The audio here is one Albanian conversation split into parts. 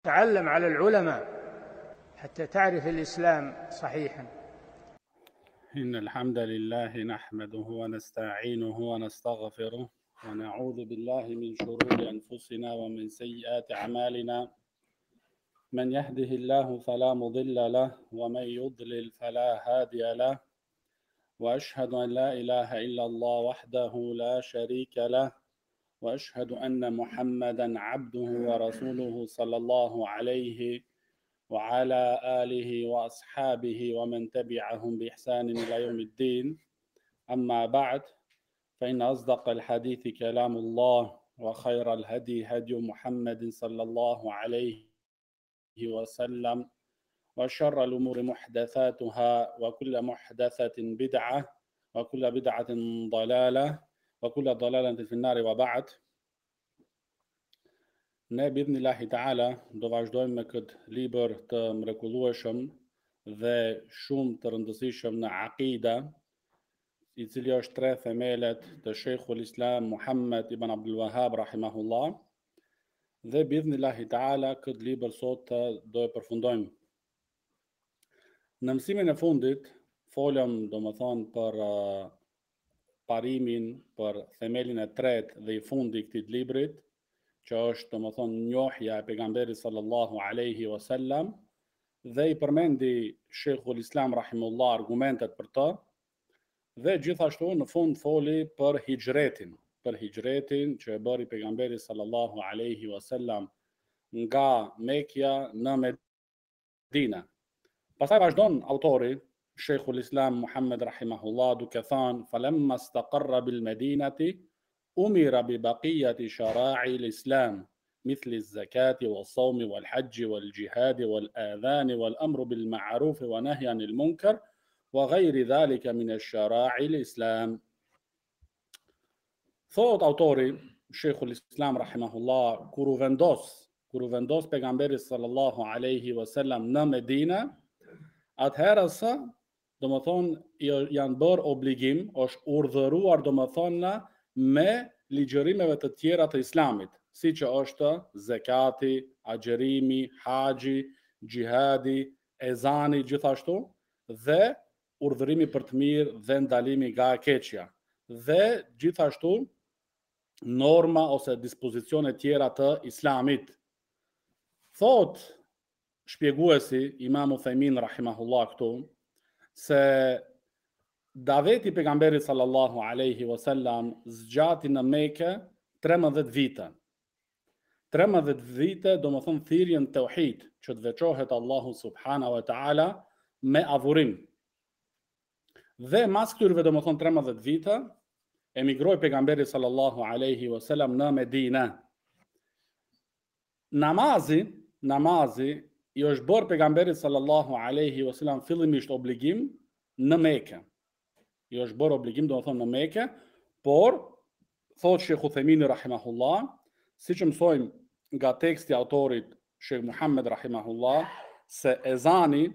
تعلم على العلماء حتى تعرف الإسلام صحيحا. إن الحمد لله نحمده ونستعينه ونستغفره ونعوذ بالله من شرور أنفسنا ومن سيئات أعمالنا. من يهده الله فلا مضل له ومن يضلل فلا هادي له، وأشهد أن لا إله إلا الله وحده لا شريك له، وأشهد أن محمدا عبده ورسوله صلى الله عليه وعلى آله وأصحابه ومن تبعهم بإحسان إلى يوم الدين. أما بعد، فإن أصدق الحديث كلام الله، وخير الهدي هدي محمد صلى الله عليه وسلم، وشر الأمور محدثاتها، وكل محدثة بدعة، وكل بدعة ضلالة، وكل ضلالة في النار. وبعد. Ne bidhnillahi ta'ala do vazhdojmë me këtë libër të mrekullueshëm dhe shumë të rëndësishëm në akida, i cili është 3 themelet të Sheikhul Islam Muhammad ibn Abdul Wahhab rahimahullah. Dhe bidhnillahi ta'ala këtë libër sot do e përfundojmë. Në mësimin e fundit folëm domethënë për parimin për themelin e tretë dhe i fundi i këtij librit, që është domethënë njohja e pejgamberit sallallahu alaihi wasallam, dhe i përmendi Sheikhul Islam rahimullah argumentet për të, dhe gjithashtu në fund foli për hijretin që e bëri pejgamberi sallallahu alaihi wasallam nga Mekja në Medinë. Pastaj vazhdon autori Sheikhul Islam Muhammad rahimahullah duke thënë: "Falamma istaqarra bil Medinati أمر ببقية شرائع الإسلام مثل الزكاة والصوم والحج والجهاد والآذان والأمر بالمعروف ونهي عن المنكر وغير ذلك من الشرائع الإسلام." Thot autori Sheikhul Islam rahimahullah, kur u vendos pejgamberi sallallahu alaihi wasallam në Medinë, atëherë sa domethënë janë bërë obligim, është urdhëruar domethënë me ligjërimeve të tjera të islamit, si që është zekati, agjerimi, haxhi, gjihadi, ezani gjithashtu, dhe urdhërimi për të mirë dhe ndalimi nga e keqja, dhe gjithashtu norma ose dispozicione tjera të islamit. Thot shpjeguesi Imam Uthaymin rahimahullah këtu se daveti pejgamberit sallallahu alaihi wasallam zgjati në Mekë 13 vite. 13 vite domethënë thirrjen tauhid, që të veçohet Allahu subhanahu wa taala me adhurim. Dhe mas këtyre domethënë 13 vite emigroi pejgamberi sallallahu alaihi wasallam në Medinë. Namazi i është bërë pejgamberit sallallahu alaihi wasallam fillimisht obligim në Mekë. I është bërë obligim domethënë në Mekë, por thot Sheikh Uthaymin rahimahullah, siç mësojmë nga teksti i autorit Sheikh Muhammad rahimahullah, se ezani,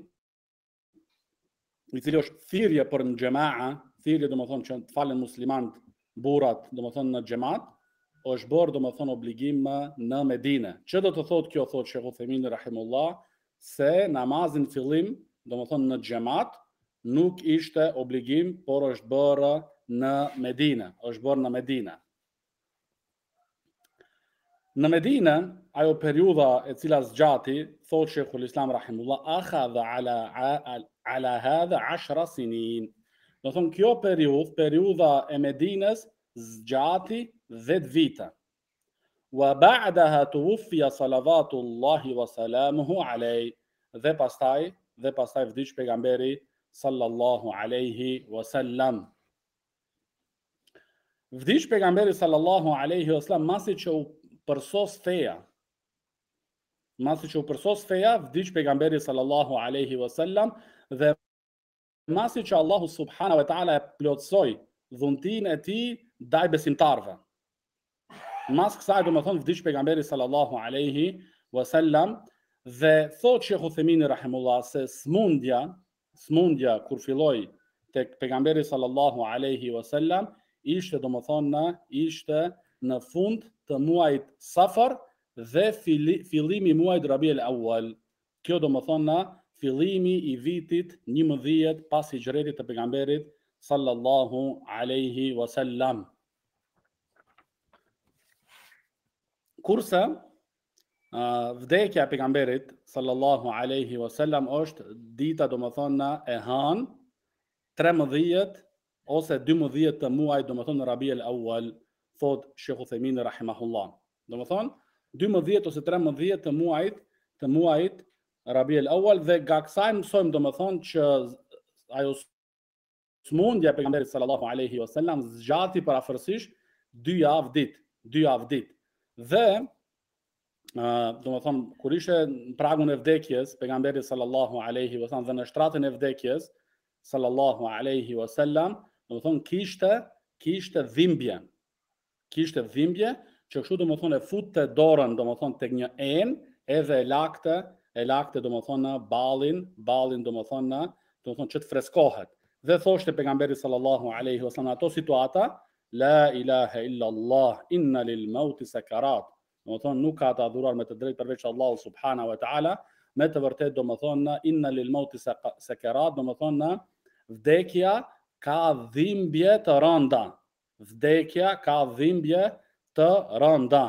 i cili është thirrje për në xhamaa, thirrje domethënë që të falen muslimanët burrat domethënë në xhamat, është bërë domethënë obligim në Medinë. Çfarë do të thotë kjo, thot Sheikh Uthaymin rahimahullah, se namazin fillim domethënë në xhamat nuk ishte obligim, por është bërë në Medinë. Në Medinë, ajo periudha e cila zgjati, thot Sheikhul Islam rahimullah, akhadha ala hadha 10 sinin. Do thonë kjo periudha e Medinës zgjati 10 vite. Wa ba'daha tuwfiya salawatullahi wa salamuhu alayhi. Dhe pastaj vdiq pejgamberi sallallahu alaihi wasallam. Vdiq pejgamberi sallallahu alaihi wasallam masi që u përsos feja, vdiq pejgamberi sallallahu alaihi wasallam, dhe masi që Allahu subhanahu wa taala e plotësoi dhuntinë e tij ndaj besimtarëve. Mas kësaj domethënë vdiq pejgamberi sallallahu alaihi wasallam, dhe thot Sheikh Uthaymin rahimullah se smundja kur filloi tek pejgamberi sallallahu alaihi wasallam ishte domethënë në fund të muajit Safar dhe fillimi i muajit Rabiul Awwal. Kjo do më thonë fillimi i vitit 11 pas hijretit të pejgamberit sallallahu alaihi wasallam. Kurse vdekja e pejgamberit sallallahu alaihi wasallam është dita do më thonë e han 13 ose 12 të muajit do më thonë Rabiul Awwal, thot Sheikh Uthaymin rahimahullah. Do më thonë 12 ose 13 të muajit Rabiul Awwal, dhe nga kësaj mësojmë do më thonë që ajo smundja e pejgamberit sallallahu alaihi wasallam zgjati parafërsisht 2 javë ditë. Dhe do më thonë kur ishte në pragun e vdekjes pejgamberi sallallahu alaihi wasallam dhe në shtratën e vdekjes sallallahu alaihi wasallam, do më thonë kishte dhimbje. Kishte dhimbje që kështu do më thonë e futte dorën do më thonë tek një enë edhe e lakte do më thonë ballin do më thonë që të freskohet. Dhe thoshte pejgamberi sallallahu alaihi wasallam ato situata, la ilaha illa Allah, inna lil mauti sakarat. Do më thonë nuk ka të adhuruar me të drejtë përveç Allahu subhanahu wa taala, me të vërtetë do më thonë inna lil mauti sakarat, do më thonë vdekja ka dhimbje të rënda. Vdekja ka dhimbje të rënda.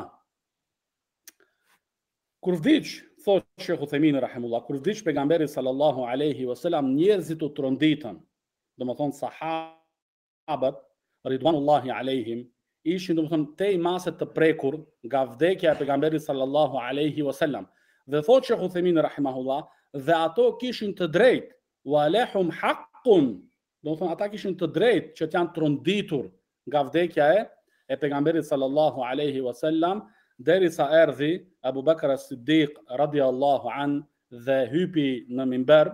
Kur vdiq, thot Sheikh Uthaymin rahimullah, kur vdiq pejgamberi sallallahu alaihi wasallam, njerëzit u tronditën. Do më thonë sahabët ridwanullahi alaihim ishin do më thonë tej maset të prekur nga vdekja e pejgamberit sallallahu alaihi wasallam. Dhe thot Sheikh Uthaymin rahimahullah, dhe ato kishin të drejtë, wa lahum haqqun. Do më thonë ata kishin të drejtë që të janë tronditur nga vdekja e pejgamberit sallallahu alaihi wasallam, derisa erdhi Abu Bakr as-Siddiq radhiyallahu an dhe hypi në minber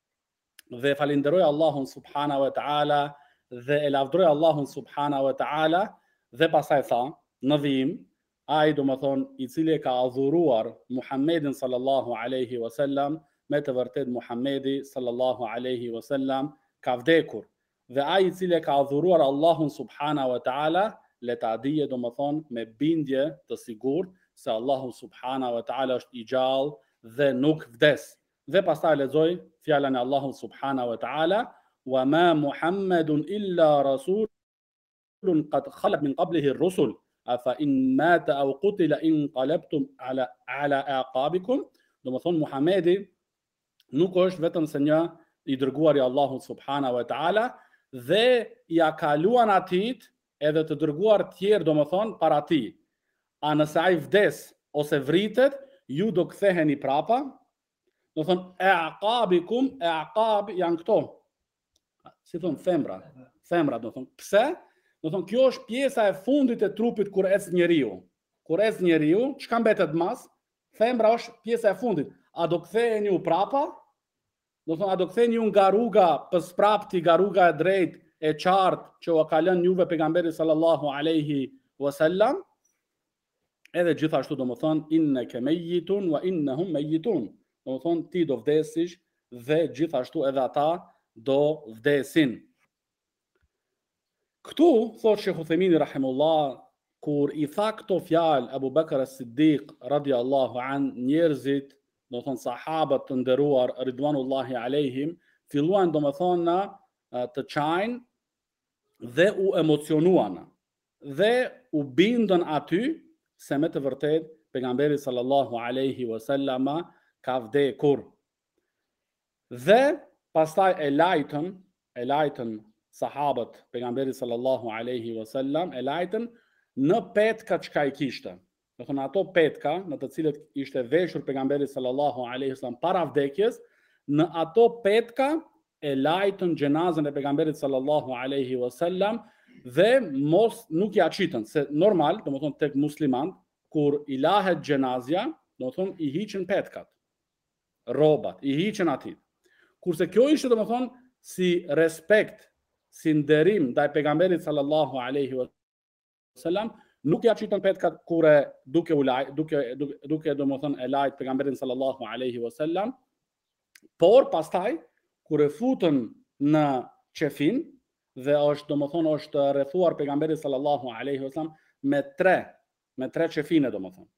dhe falenderoi Allahun subhanahu wa taala dhe e lavdroi Allahun subhanahu wa taala, dhe pastaj tha në vim, ai do më thonë i cili e ka adhuruar Muhammedin sallallahu alaihi wasallam, me të vërtet Muhammedi sallallahu alaihi wasallam ka vdekur, dhe ai i cili e ka adhuruar Allahun subhanahu wa taala le ta dije do më thonë me bindje të sigurt se Allahu subhanahu wa taala është i gjallë dhe nuk vdes. Dhe pastaj lexoj fjalën e Allahut subhanahu wa taala, wa ma Muhammedun illa rasulun qad khalat min qablihi ar-rusul afa in mata aw qutila in qalabtum ala aqabikum. Do më thonë Muhamedi nuk është vetëm se një i dërguar i Allahut subhanahu wa taala, dhe ja kaluan atit edhe të dërguar tjerë do më thonë para ti. A nëse ai vdes ose vritet, ju do ktheheni prapa. Do thonë e aqabikum, e aqab janë këto. Si thonë femra do thonë. Pse? Do thonë kjo është pjesa e fundit e trupit kur ec njeriu. Kur ec njeriu, çka mbetet mas? Femra është pjesa e fundit. A do ktheheni ju prapa? Do thonë a do ktheheni ju nga rruga pësprapti, nga rruga e drejtë e qartë që u ka lënë juve pejgamberi sallallahu alaihi wasallam? Edhe gjithashtu do më thonë innaka mayyitun wa innahum mayyitun. Do më thonë ti do vdesish dhe gjithashtu edhe ata do vdesin. Këtu thot Sheikh Uthaymin rahimullah, kur i tha këto fjalë Abu Bakr as-Siddiq radhiyallahu an, njerëzit, do të thonë sahabët të nderuar ridwanullahi alaihim, filluan do më thonë të qajnë dhe u emocionuan dhe u bindën aty se me të vërtet pejgamberi sallallahu alaihi wasallam ka vdekur. Dhe pastaj e lajtën sahabët pejgamberi sallallahu alaihi wasallam, e lajtën në petka çka i kishte. Do thonë ato petka në të cilët ishte veshur pejgamberi sallallahu alaihi wasallam para vdekjes, në ato petka e lajtën gjenazën e pejgamberit sallallahu alaihi wasallam dhe mos nuk ja qitën, se normal, do më thonë tek musliman, kur i lahet gjenazja, do më thonë i hiqen petkat, robat, i hiqen atit. Kurse kjo ishte do më thonë si respekt, si nderim ndaj pejgamberit sallallahu alaihi wasallam, nuk ja qitën petkat kure duke do më thonë e lajt pejgamberin sallallahu alaihi wasallam, por pastaj kur e futën në qefin dhe është do më thonë është rrethuar pejgamberi sallallahu alaihi wasallam me tre qefine do më thonë.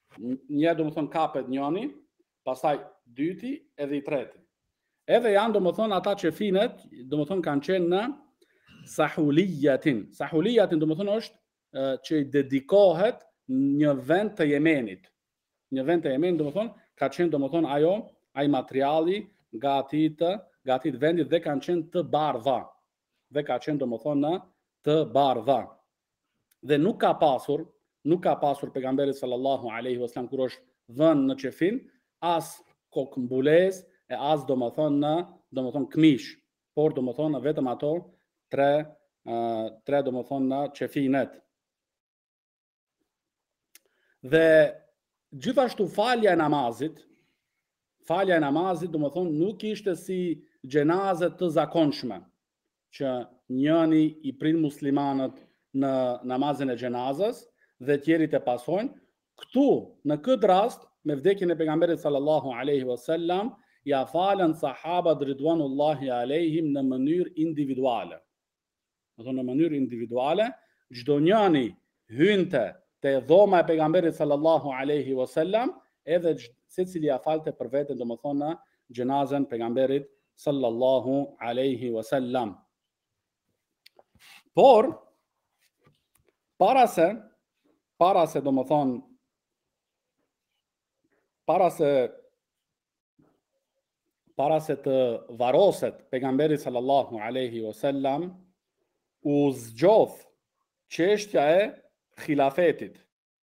Një do më thonë kapet njëni, pastaj dyti edhe i treti. Edhe janë do më thonë ata që finet, do më thonë kanë qenë në sahulijatin. Sahulijatin do më thonë është që i dedikohet një vend të Jemenit. Një vend të Jemenit do më thonë ka qenë do më thonë ai materiali gatit vendit dhe kanë qenë të bardha. Dhe ka qenë do më thonë të bardha. Dhe nuk ka pasur pejgamberi sallallahu alaihi wasallam kur është dhënë në qefin as kokë mbules e as do më thonë këmish, por do më thonë vetëm ato tre do më thonë në qefinet. Dhe gjithashtu falja e namazit do më thonë nuk ishte si gjenazet të zakonshme, që njëni i prind muslimanët në namazin e gjenazës dhe tjerit e pasojnë. Këtu, në këtë rast, me vdekjen e pejgamberit sallallahu alaihi wasallam, ja falen sahabat ridwanullahi alaihim në mënyrë individuale. Në mënyrë individuale, çdo njëni hynte te dhoma e pejgamberit sallallahu alaihi wasallam, edhe secili ja falte për veten, domethënë gjenazën pejgamberit sallallahu alaihi wasallam. Por para se domethënë para se të varoset pejgamberi sallallahu alaihi wasallam, u zgjodh çështja e khilafetit.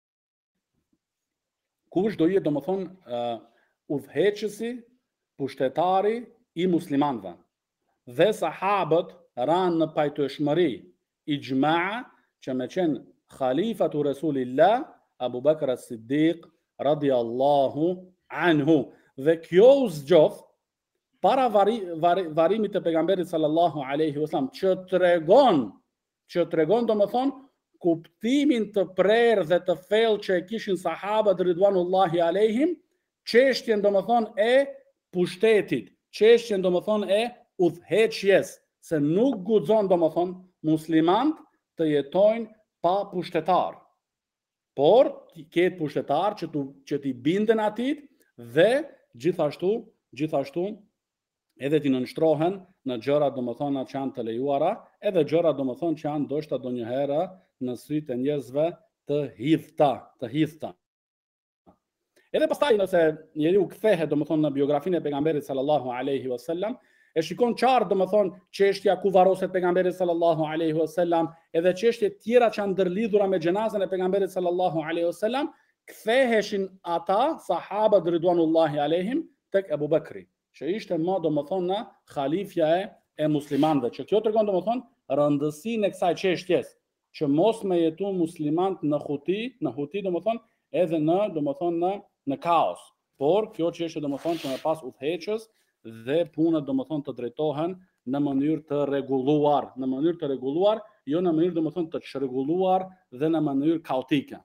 Kush do jetë domethënë udhëheqësi, pushtetari i muslimanëve. Dhe sahabët ranë në pajtueshmëri ijma' që me qenë khalifatu Rasulillah Abu Bakr as-Siddiq radiallahu anhu. Dhe kjo u zgjodh para varimit të pejgamberit sallallahu alaihi wasallam, që tregon domethënë kuptimin të prerë dhe të thellë që e kishin sahabët ridwanullahi alaihim, çështjen domethënë e pushtetit, çështjen domethënë e udhëheqjes, se nuk guxon domethënë muslimanët të jetojnë pa pushtetar. Por ketë pushtetar që t'i binden atit dhe gjithashtu edhe t'i nënshtrohen në gjëra domethënë që janë të lejuara, edhe gjëra domethënë që janë ndoshta ndonjëherë në sytë e njerëzve të hidhta. Edhe pastaj nëse njeriu kthehet domethënë në biografinë e pejgamberit sallallahu alaihi wasallam, e shikon qartë domethënë çështja ku varoset pejgamberi sallallahu alaihi wasallam, edhe çështje tjera që janë ndërlidhura me xhenazën e pejgamberit sallallahu alaihi wasallam, ktheheshin ata sahabët ridwanullahi alaihim tek Abu Bakri, që ishte më domethënë khalifja e muslimanëve, që kjo tregon domethënë rëndësinë e kësaj çështjes, që mos me jetu muslimant në huti domethënë edhe në kaos. Por kjo çështje domethënë që me pas udhëheqës dhe punët domethënë të drejtohen në mënyrë të rregulluar, jo në mënyrë domethënë të çrregulluar dhe në mënyrë kaotike.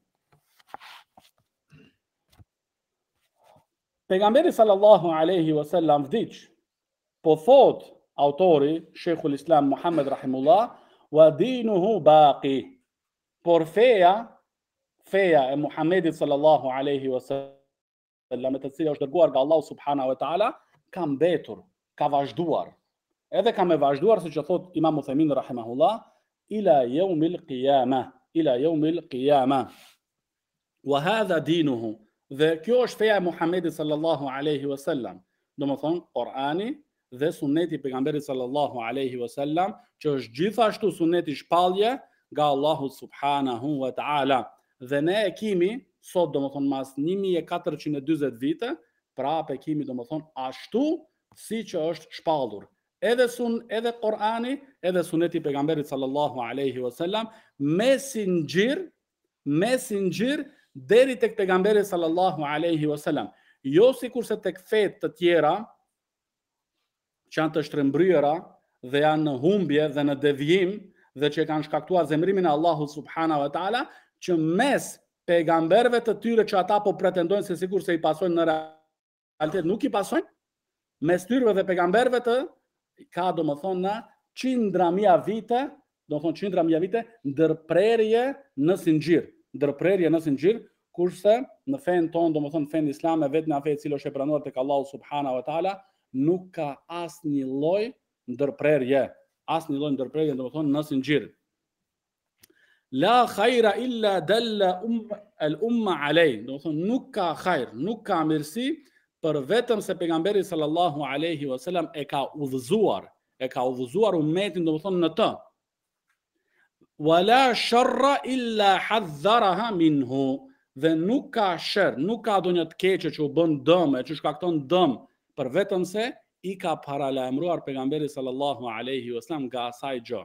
Pejgamberi sallallahu alaihi wasallam vdiq, po thot autori Sheikhul Islam Muhammed rahimullah, wa dinuhu baqi, por feja e Muhammedit sallallahu alaihi wasallam, të cilja është dërguar nga Allahu subhanahu wa taala, ka mbetur, ka vazhduar. Edhe ka me vazhduar, siç e thot Imam Uthaymin rahimahullah, ila yawmil qiyamah. Wa hadha dinuhu. Dhe kjo është feja e Muhammedit sallallahu alaihi wasallam. Domethënë Kur'ani dhe suneti i pejgamberit sallallahu alaihi wasallam, që është gjithashtu suneti shpallje nga Allahu subhanahu wa taala. Dhe ne e kemi sot domethënë mas 1440 vite, prapë e kemi domethënë ashtu si që është shpallur. Edhe Kur'ani, edhe suneti i pejgamberit sallallahu alaihi wasallam, me sinxhir deri tek pejgamberi sallallahu alaihi wasallam. Jo sikurse tek fetë të tjera që janë të shtrembryera dhe janë në humbje dhe në devijim dhe që kanë shkaktuar zemrimin e Allahut subhanahu wa taala, që mes pejgamberëve të tyre që ata po pretendojnë se sikurse i pasojnë, në realitet nuk i pasojnë, mes tyre dhe pejgamberëve të ka domethënë qindra mijë vite ndërprerje në sinxhir, kurse në fen ton, domethënë fen islam, vetëm fe e cila është e pranuar tek Allahu subhanahu wa taala, nuk ka asnjë lloj ndërprerje, domethënë në sinxhir. La khajra illa dalla al umma alej, domethënë nuk ka khajr, nuk ka mirësi për vetëm se pejgamberi sallallahu alaihi wasallam e ka udhëzuar ummetin domethënë në të. Wala sharra illa hadharaha minhu, dhe nuk ka sherr, nuk ka ndonjë të keqe që u bën dëm, që shkakton dëm, për vetëm se i ka paralajmëruar pejgamberi sallallahu alaihi wasallam nga asaj gjë.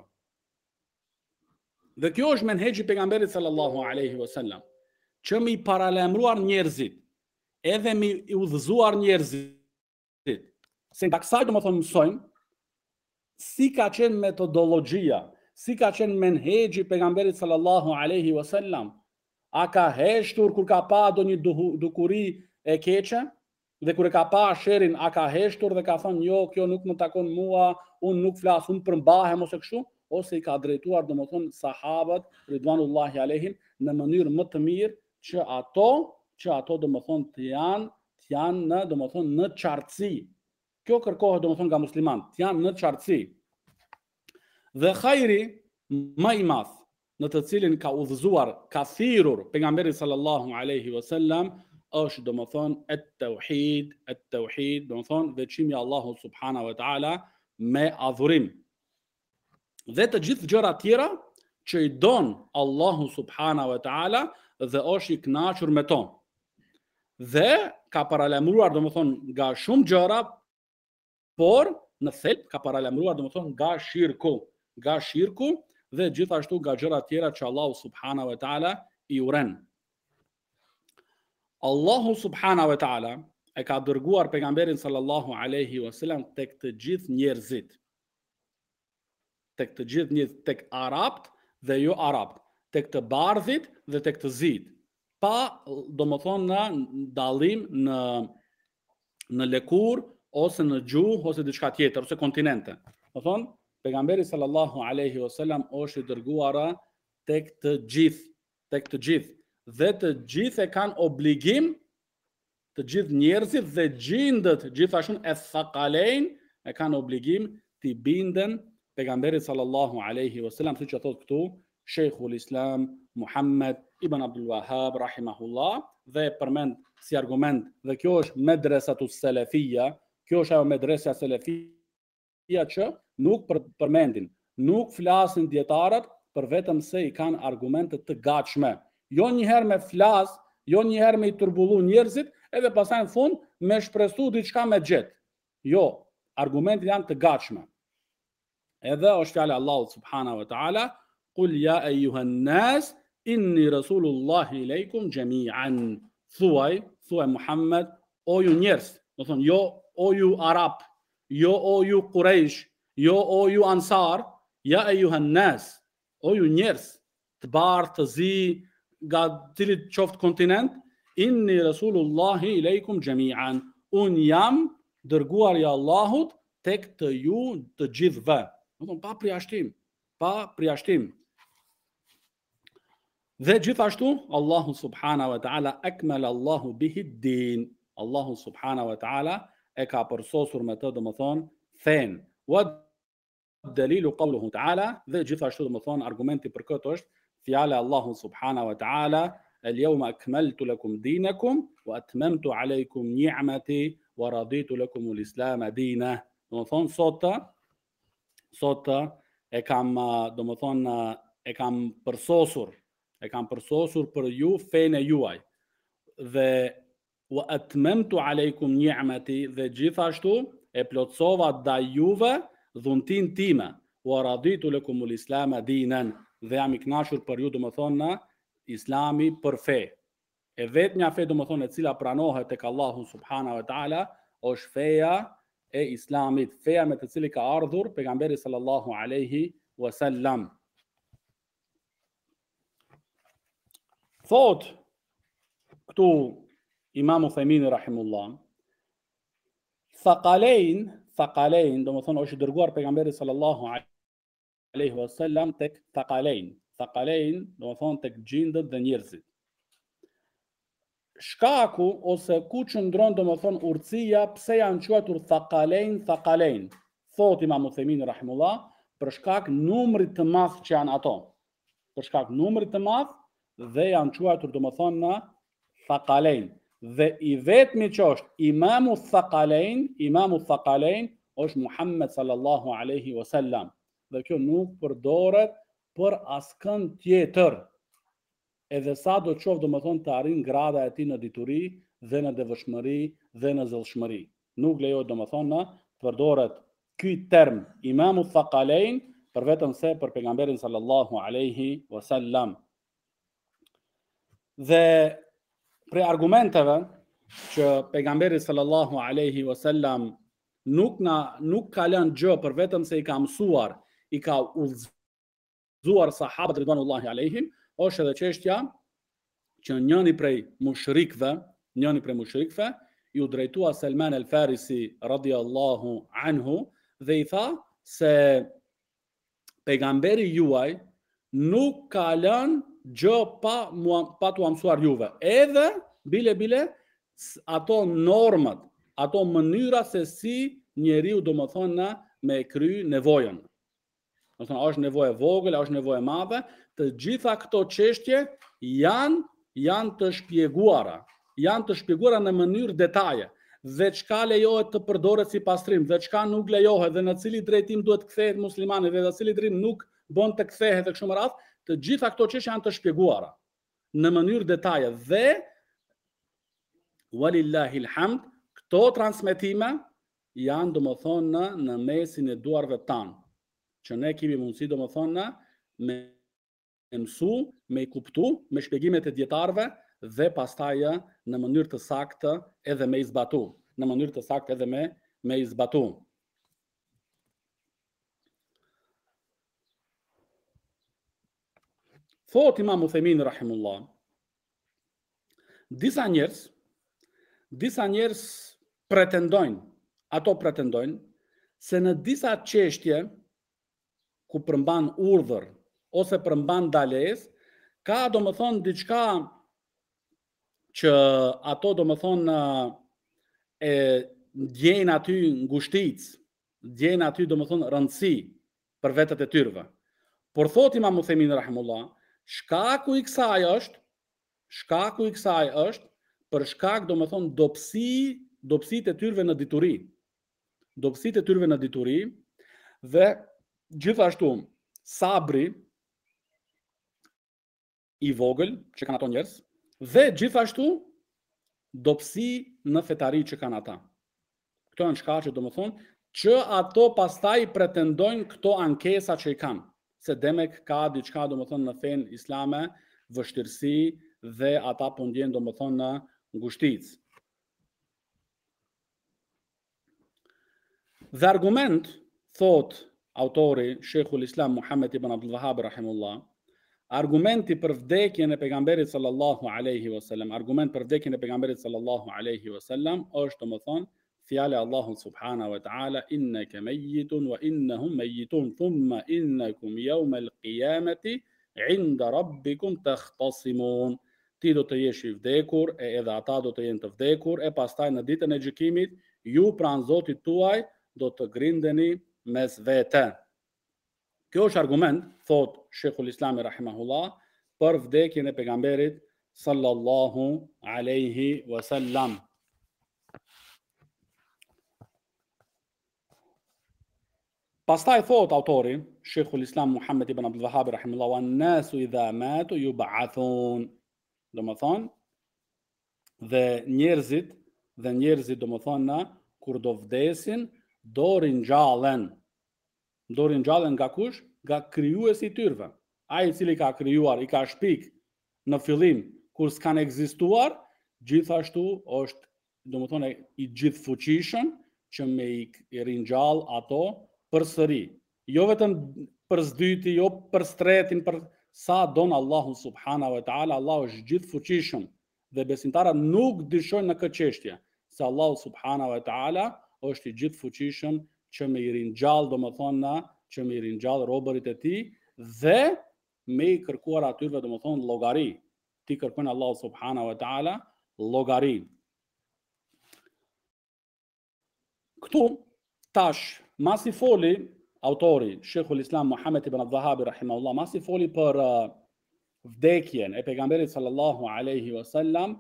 Dhe kjo është menhexhi i pejgamberit sallallahu alaihi wasallam, që mi paralajmëruar njerëzit, edhe mi udhëzuar njerëzit. Se nga kësaj domethënë mësojmë si ka qenë metodologjia, si ka qenë menhexhi i pejgamberit sallallahu alaihi wasallam. A ka heshtur kur ka pa ndonjë dukuri e keqe, dhe kur e ka pa sherin, a ka heshtur dhe ka thënë jo, kjo nuk më takon mua, unë nuk flas, unë përmbahem ose kështu, ose i ka drejtuar domethënë sahabët ridvanullahi alehim në mënyrë më të mirë që ato domethënë të janë domethënë në qartësi. Kjo kërkohet domethënë nga muslimanët, të janë në qartësi. Dhe khajri më i madh në të cilin ka udhëzuar, ka thirrur pejgamberi sallallahu alaihi wasallam është domethënë at-tauhid, domethënë veçimi i Allahut subhanahu wa taala me adhurim. Dhe të gjithë gjërat tjera që i don Allahu subhanahu wa taala dhe është i kënaqur me to. Dhe ka paralajmëruar domethënë nga shumë gjëra, por në thelb ka paralajmëruar domethënë nga shirku dhe gjithashtu nga gjërat tjera që Allahu subhanahu wa taala i uren. Allahu subhanahu wa taala e ka dërguar pejgamberin sallallahu alaihi wasallam tek të gjithë njerëzit. Tek arabt dhe jo arabt, tek të bardhit dhe tek të zit. Pa domethënë në dallim në lëkur ose në gjuhë ose diçka tjetër ose kontinente. Domethënë pejgamberi sallallahu alaihi wasallam është i dërguar tek të gjithë. Dhe të gjithë e kanë obligim, të gjithë njerëzit dhe gjindët gjithashtu e thaqalein e kanë obligim të binden pejgamberit sallallahu alaihi wasallam, siç e thot këtu Sheikhul Islam Muhammad ibn Abdul Wahhab rahimahullah, dhe përmend si argument, dhe kjo është medresatus salafia, kjo është ajo medresa salafia që nuk përmendin, nuk flasin dietarët për vetëm se i kanë argumente të gatshme. Jo njëherë me flas, jo njëherë me i turbullu njerëzit, edhe pastaj në fund me shpresu diçka me gjet. Jo, argumentet janë të gatshme. Edhe është fjala Allahu subhanahu wa taala, qul ya ayyuhan nas inni rasulullahi ilaykum jami'an. Thuaj Muhammed, o ju njerëz, do thonë jo o ju arab, jo o ju Quraysh, jo o ju ansar, ya ayyuhan nas, o ju njerëz, të bardhë, të zi, nga cilit qoftë kontinent, inni rasulullahi ilaykum jami'an, un jam dërguar i Allahut tek të ju të gjithëve. Do të thonë pa përjashtim. Dhe gjithashtu Allahu subhanahu wa taala akmala Allahu bihi ad-din. Allahu subhanahu wa taala e ka përsosur me të, domethënë fen. Wa dalilu qawluhu taala, dhe gjithashtu domethënë argumenti për këtë është fjala Allahu subhanahu wa taala, al-yawma akmaltu lakum dinakum wa atmamtu alaykum ni'mati wa raditu lakum al-islam dinan. Domethënë sot e kam domethënë e kam përsosur për ju fenë juaj, dhe wa atmamtu alaykum ni'mati, dhe gjithashtu e plotsova ndaj juve dhuntin time, wa raditu lakum al-islam dinan, dhe jam i kënaqur për ju domethënë islami për fe. E vetmja fe domethënë e cila pranohet tek Allahu subhanahu wa taala është feja e islamit, feja me të cilin ka ardhur pejgamberi sallallahu alaihi wasallam. Thot këtu Imam Uthaymeen rahimullah, thaqalein domethënë është dërguar pejgamberi sallallahu alaihi wasallam tek thaqalein domethënë tek gjindët dhe njerëzit. shkaku ose ku qëndron domethënë urtësia, pse janë quajtur thaqalain. Thot Imam Uthaymin rahimullah, për shkak numrit të madh që janë ato. Për shkak numrit të madh dhe janë quajtur domethënë në thaqalain. Dhe i vetmi që është imamu thaqalain është Muhammed sallallahu alaihi wasallam. Dhe kjo nuk përdoret për askën tjetër. Edhe sa do të qoftë domethënë të arrin grada e tij në dituri dhe në devotshmëri dhe në zellshmëri. Nuk lejohet domethënë të përdoret ky term imamu thaqalain për vetëm se për pejgamberin sallallahu alaihi wasallam. Dhe prej argumenteve që pejgamberi sallallahu alaihi wasallam nuk ka lënë gjë për vetëm se i ka mësuar, i ka udhëzuar sahabët ridwanullahi alaihim, është edhe çështja që njëri prej mushrikëve ju drejtua Salman al-Farisi radiallahu anhu dhe i tha se pejgamberi juaj nuk ka lënë gjë pa t'u mësuar juve. Edhe bile ato normat, ato mënyra se si njeriu domethënë me kry nevojën. Domethënë është nevojë vogël, është nevojë madhe, të gjitha këto çështje janë të shpjeguara në mënyrë detaje. Dhe çka lejohet të përdoret si pastrim, dhe çka nuk lejohet, dhe në cili drejtim duhet kthehet muslimani dhe në cili drejtim nuk bën të kthehet e kështu me radhë, të gjitha këto çështje janë të shpjeguara në mënyrë detaje dhe walillahil hamd, këto transmetime janë domethënë në mesin e duarve tanë, që ne kemi mundësi domethënë me mësu, me kuptu, me shpjegimet e dietarëve dhe pastaj në mënyrë të saktë edhe me zbatu. Thot Imam Uthaymin rahimullah, disa njerëz pretendojnë se në disa çështje ku përmban urdhër ose përmban dalesë, ka domethënë diçka që ato domethënë e ndjejnë aty ngushticë, ndjejnë aty domethënë rëndësi për vetët e tyre. Por thot Imam Uthaymin rahimullah, shkaku i kësaj është për shkak domethënë dobësitë e tyre në dituri. Dobësitë e tyre në dituri dhe gjithashtu sabri i vogël që kanë ato njerëz dhe gjithashtu dobësi në fetari që kanë ata. Këto janë shkaqe domethënë që ato pastaj pretendojnë këto ankesa që i kanë, se demek ka diçka domethënë në fen islame vështirësi dhe ata po ndjejnë domethënë në ngushticë. Dhe argument, thot autori Sheikhul Islam Muhammed ibn Abdul Wahhab rahimullah, argumenti për vdekjen e pejgamberit sallallahu alaihi wasallam, është domethënë fjala e Allahut subhanahu wa ta'ala, innaka mayyitun wa innahum mayyitun thumma innakum yawm al-qiyamati 'inda rabbikum takhtasimun. Ti do të jesh i vdekur e edhe ata do të jenë të vdekur e pastaj në ditën e gjykimit ju pranë Zotit tuaj do të grindeni mes vete. Kjo është argument, thot Sheikhul Islam rahimahullah, për vdekjen e pejgamberit sallallahu alaihi wasallam. Pastaj thot autori Sheikhul Islam Muhammed ibn Abdul Wahhab rahimahullah, an-nasu idha matu yub'athun. Domethënë dhe njerëzit domethënë kur do vdesin do ringjallen nga kush? Nga krijuesi i tyre. Ai i cili ka krijuar, i ka shpik në fillim kur s'kan ekzistuar, gjithashtu është domethënë i gjithfuqishëm që me i ringjall ato përsëri. Jo vetëm për s'dyti, jo për s'tretin, për sa don Allahu subhanahu wa ta'ala. Allahu është gjithfuqishëm dhe besimtarët nuk dyshojnë në këtë çështje, se Allahu subhanahu wa ta'ala është i gjithfuqishëm që me i ringjall domethënë që me i ringjall robërit e tij dhe me i kërkuar atyre domethënë llogari. Ti kërkon Allahu subhanahu wa ta'ala llogari. Këtu tash masi foli autori Sheikhul Islam Muhammad ibn al-Dhahabi rahimahullah, masi foli për vdekjen e pejgamberit sallallahu alaihi wasallam,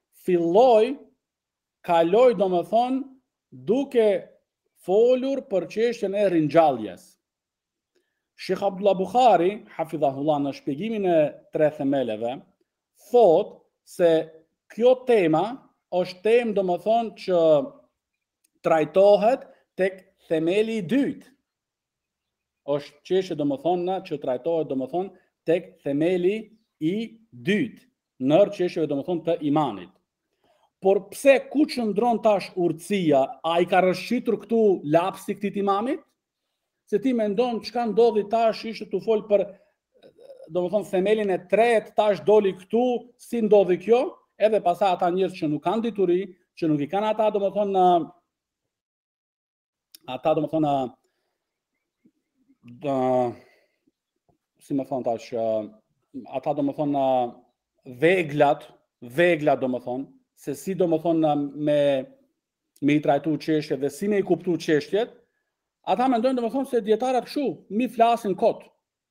kaloi domethënë duke folur për çështjen e ringjalljes. Sheikh Abdullah Bukhari, hafidhahullah, në shpjegimin e 3 themeleve, thot se kjo tema është temë domethënë që trajtohet tek themeli i dytë. Është çështje domethënë që trajtohet domethënë tek themeli i dytë, nër çështjeve domethënë të imanit. Por pse ku qëndron tash urtësia? A i ka rëshqitur këtu lapsi këtij imamit? Se ti mendon çka ndodhi tash, ishte tu fol për domethënë themelin e tretë, tash doli këtu, si ndodhi kjo? Edhe pastaj ata njerëz që nuk kanë dituri, që nuk i kanë ata domethënë si më thon tash, ata domethënë veglat domethënë se si domethënë me i trajtu çështjet dhe si me i kuptu çështjet, ata mendojnë domethënë se dietarët kështu mi flasin kot.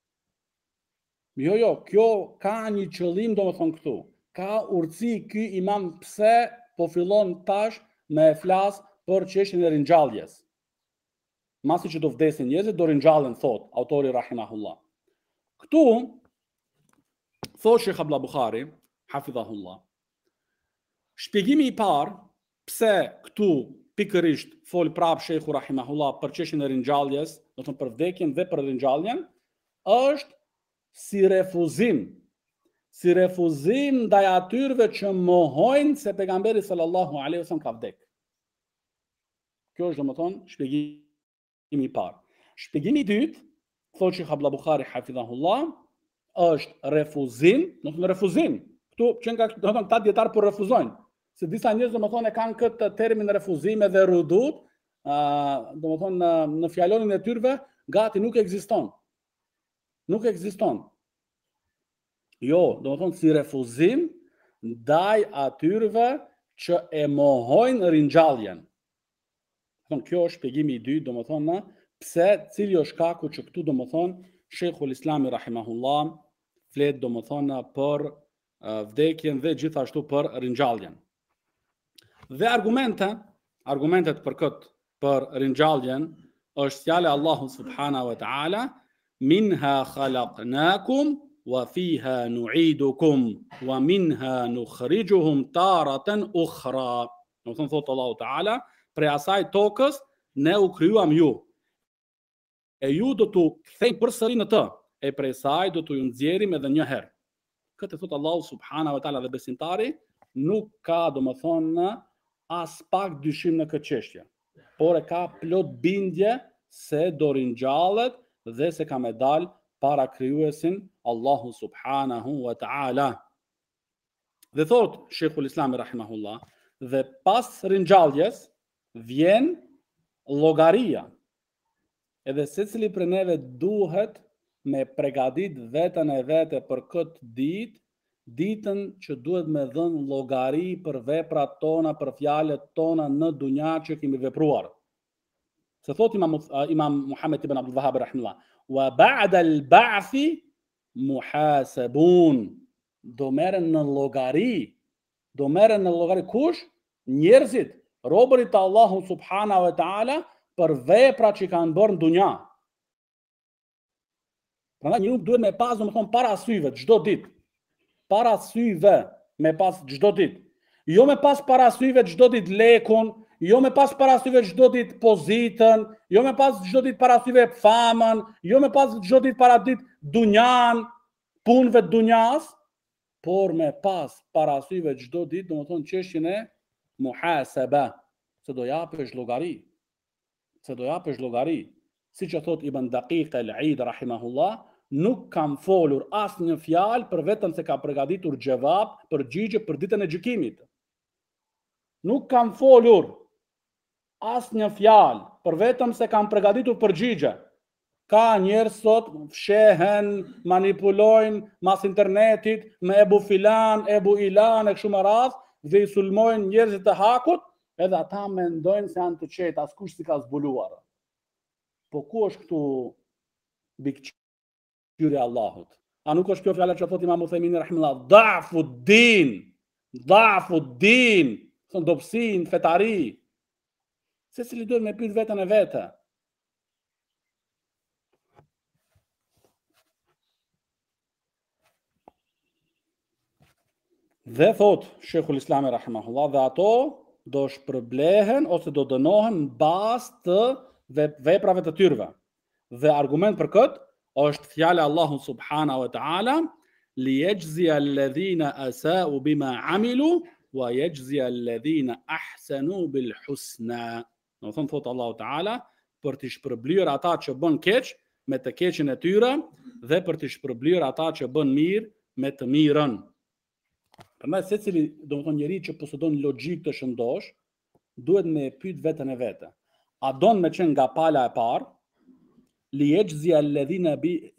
Jo, kjo ka një qëllim domethënë këtu. Ka urtësi ky imam pse po fillon tash me flas për çështjen e ringjalljes. Masi që do vdesin njerëzit, do ringjallen, thot autori rahimahullah. Këtu thot Sheikh Abdullah Bukhari, hafidhahullah, shpjegimi i parë pse këtu pikërisht fol prap Sheikhu rahimahullah për çështjen e ringjalljes, do të thonë për vdekjen dhe për ringjalljen, është si refuzim ndaj atyre që mohojnë se pejgamberi sallallahu alaihi wasallam ka vdek. Kjo është domethënë shpjegimi i parë. Shpjegimi i dytë, thotë Sheikh Abdullah Bukhari hafidhahullah, është refuzim, këtu që nga domethënë ta dietar po refuzojnë. Se disa njerëz domethënë e kanë këtë termin refuzim edhe rudut, domethënë në fjalonin e tyre gati nuk ekziston. Nuk ekziston. Jo, domethënë si refuzim ndaj atyre që e mohojnë ringjalljen. Kjo është shpjegimi i dytë, domethënë pse, cili është shkaku që këtu domethënë Sheikhul Islami rahimahullah flet domethënë për vdekjen dhe gjithashtu për ringjalljen. Dhe argumentet për ringjalljen është fjala Allahu subhanahu wa ta'ala, minha khalaqnakum wa fiha nu'idukum wa minha nukhrijuhum taratan ukhra. Domethënë thot Allahu ta'ala, prej asaj tokës ne u krijuam ju. E ju do t'u kthejmë përsëri në të, e prej saj do t'u nxjerrim edhe një herë. Këtë thot Allahu subhanahu wa ta'ala, dhe besimtari nuk ka domethënë as pak dyshim në këtë çështje, por e ka plot bindje se do ringjallet dhe se ka me dal para krijuesin Allahu subhanahu wa ta'ala. Dhe thot Sheikhul Islami rahimahullah, dhe pas ringjalljes vjen llogaria. Edhe secili prej neve duhet me përgatit veten e vete për këtë ditë, ditën që duhet me dhënë llogari për veprat tona, për fjalët tona në dunja që kemi vepruar. Se thot Imam Muhammad ibn Abdul Wahhab rahimahullah, wa ba'da al-ba'thi muhasabun. Do merren në llogari kush? Njerëzit, robërit të Allahu subhanahu wa ta'ala, për veprat që kanë bërë në dunja. Prandaj një nuk duhet me pas domethënë para syve çdo ditë. Para syve me pas çdo ditë. Jo me pas para syve çdo ditë lekun, jo me pas para syve çdo ditë pozitën, jo me pas çdo ditë para syve famën, jo me pas çdo ditë para ditë dunjan, punëve të dunjas, por me pas para syve çdo ditë domethënë çështjen e muhasaba, se do japësh llogari. Si që thot Ibn Daqiq al-Eid rahimahullah, nuk kam folur asnjë fjalë për vetëm se ka përgatitur xhevap, përgjigje për ditën e gjykimit. Nuk kam folur asnjë fjalë për vetëm se kam përgatitur përgjigje. Ka njerëz sot fshehen, manipulojnë mas internetit me Ebu Filan, Ebu Ilan e kështu me radhë, dhe i sulmojnë njerëzit e hakut, edhe ata mendojnë se janë të qetë, askush si ka zbuluar. Po ku është këtu bikëqyrja e Allahut? A nuk është kjo fjala që thot Imam Uthaymin rahimahullah, da'fu din, son dobësin, fetari. Secili duhet me pyet veten e vet. Dhe thot Sheikhul Islam rahimahullah, dhe ato do shpërblehen ose do dënohen në bazë të veprave të tyre. Dhe argument për këtë është fjala e Allahut subhanahu wa taala, li yajzi alladhina asa'u bima amilu wa yajzi alladhina ahsanu bil husna. Do thot Allahu taala për të shpërblyer ata që bën keq me të keqin e tyre dhe për të shpërblyer ata që bën mirë me të mirën. Prandaj secili, domethënë njeriu që posedon logjik të shëndosh, duhet me pyet veten e vet. A don me qenë nga pala e parë? Li yajzi alladhina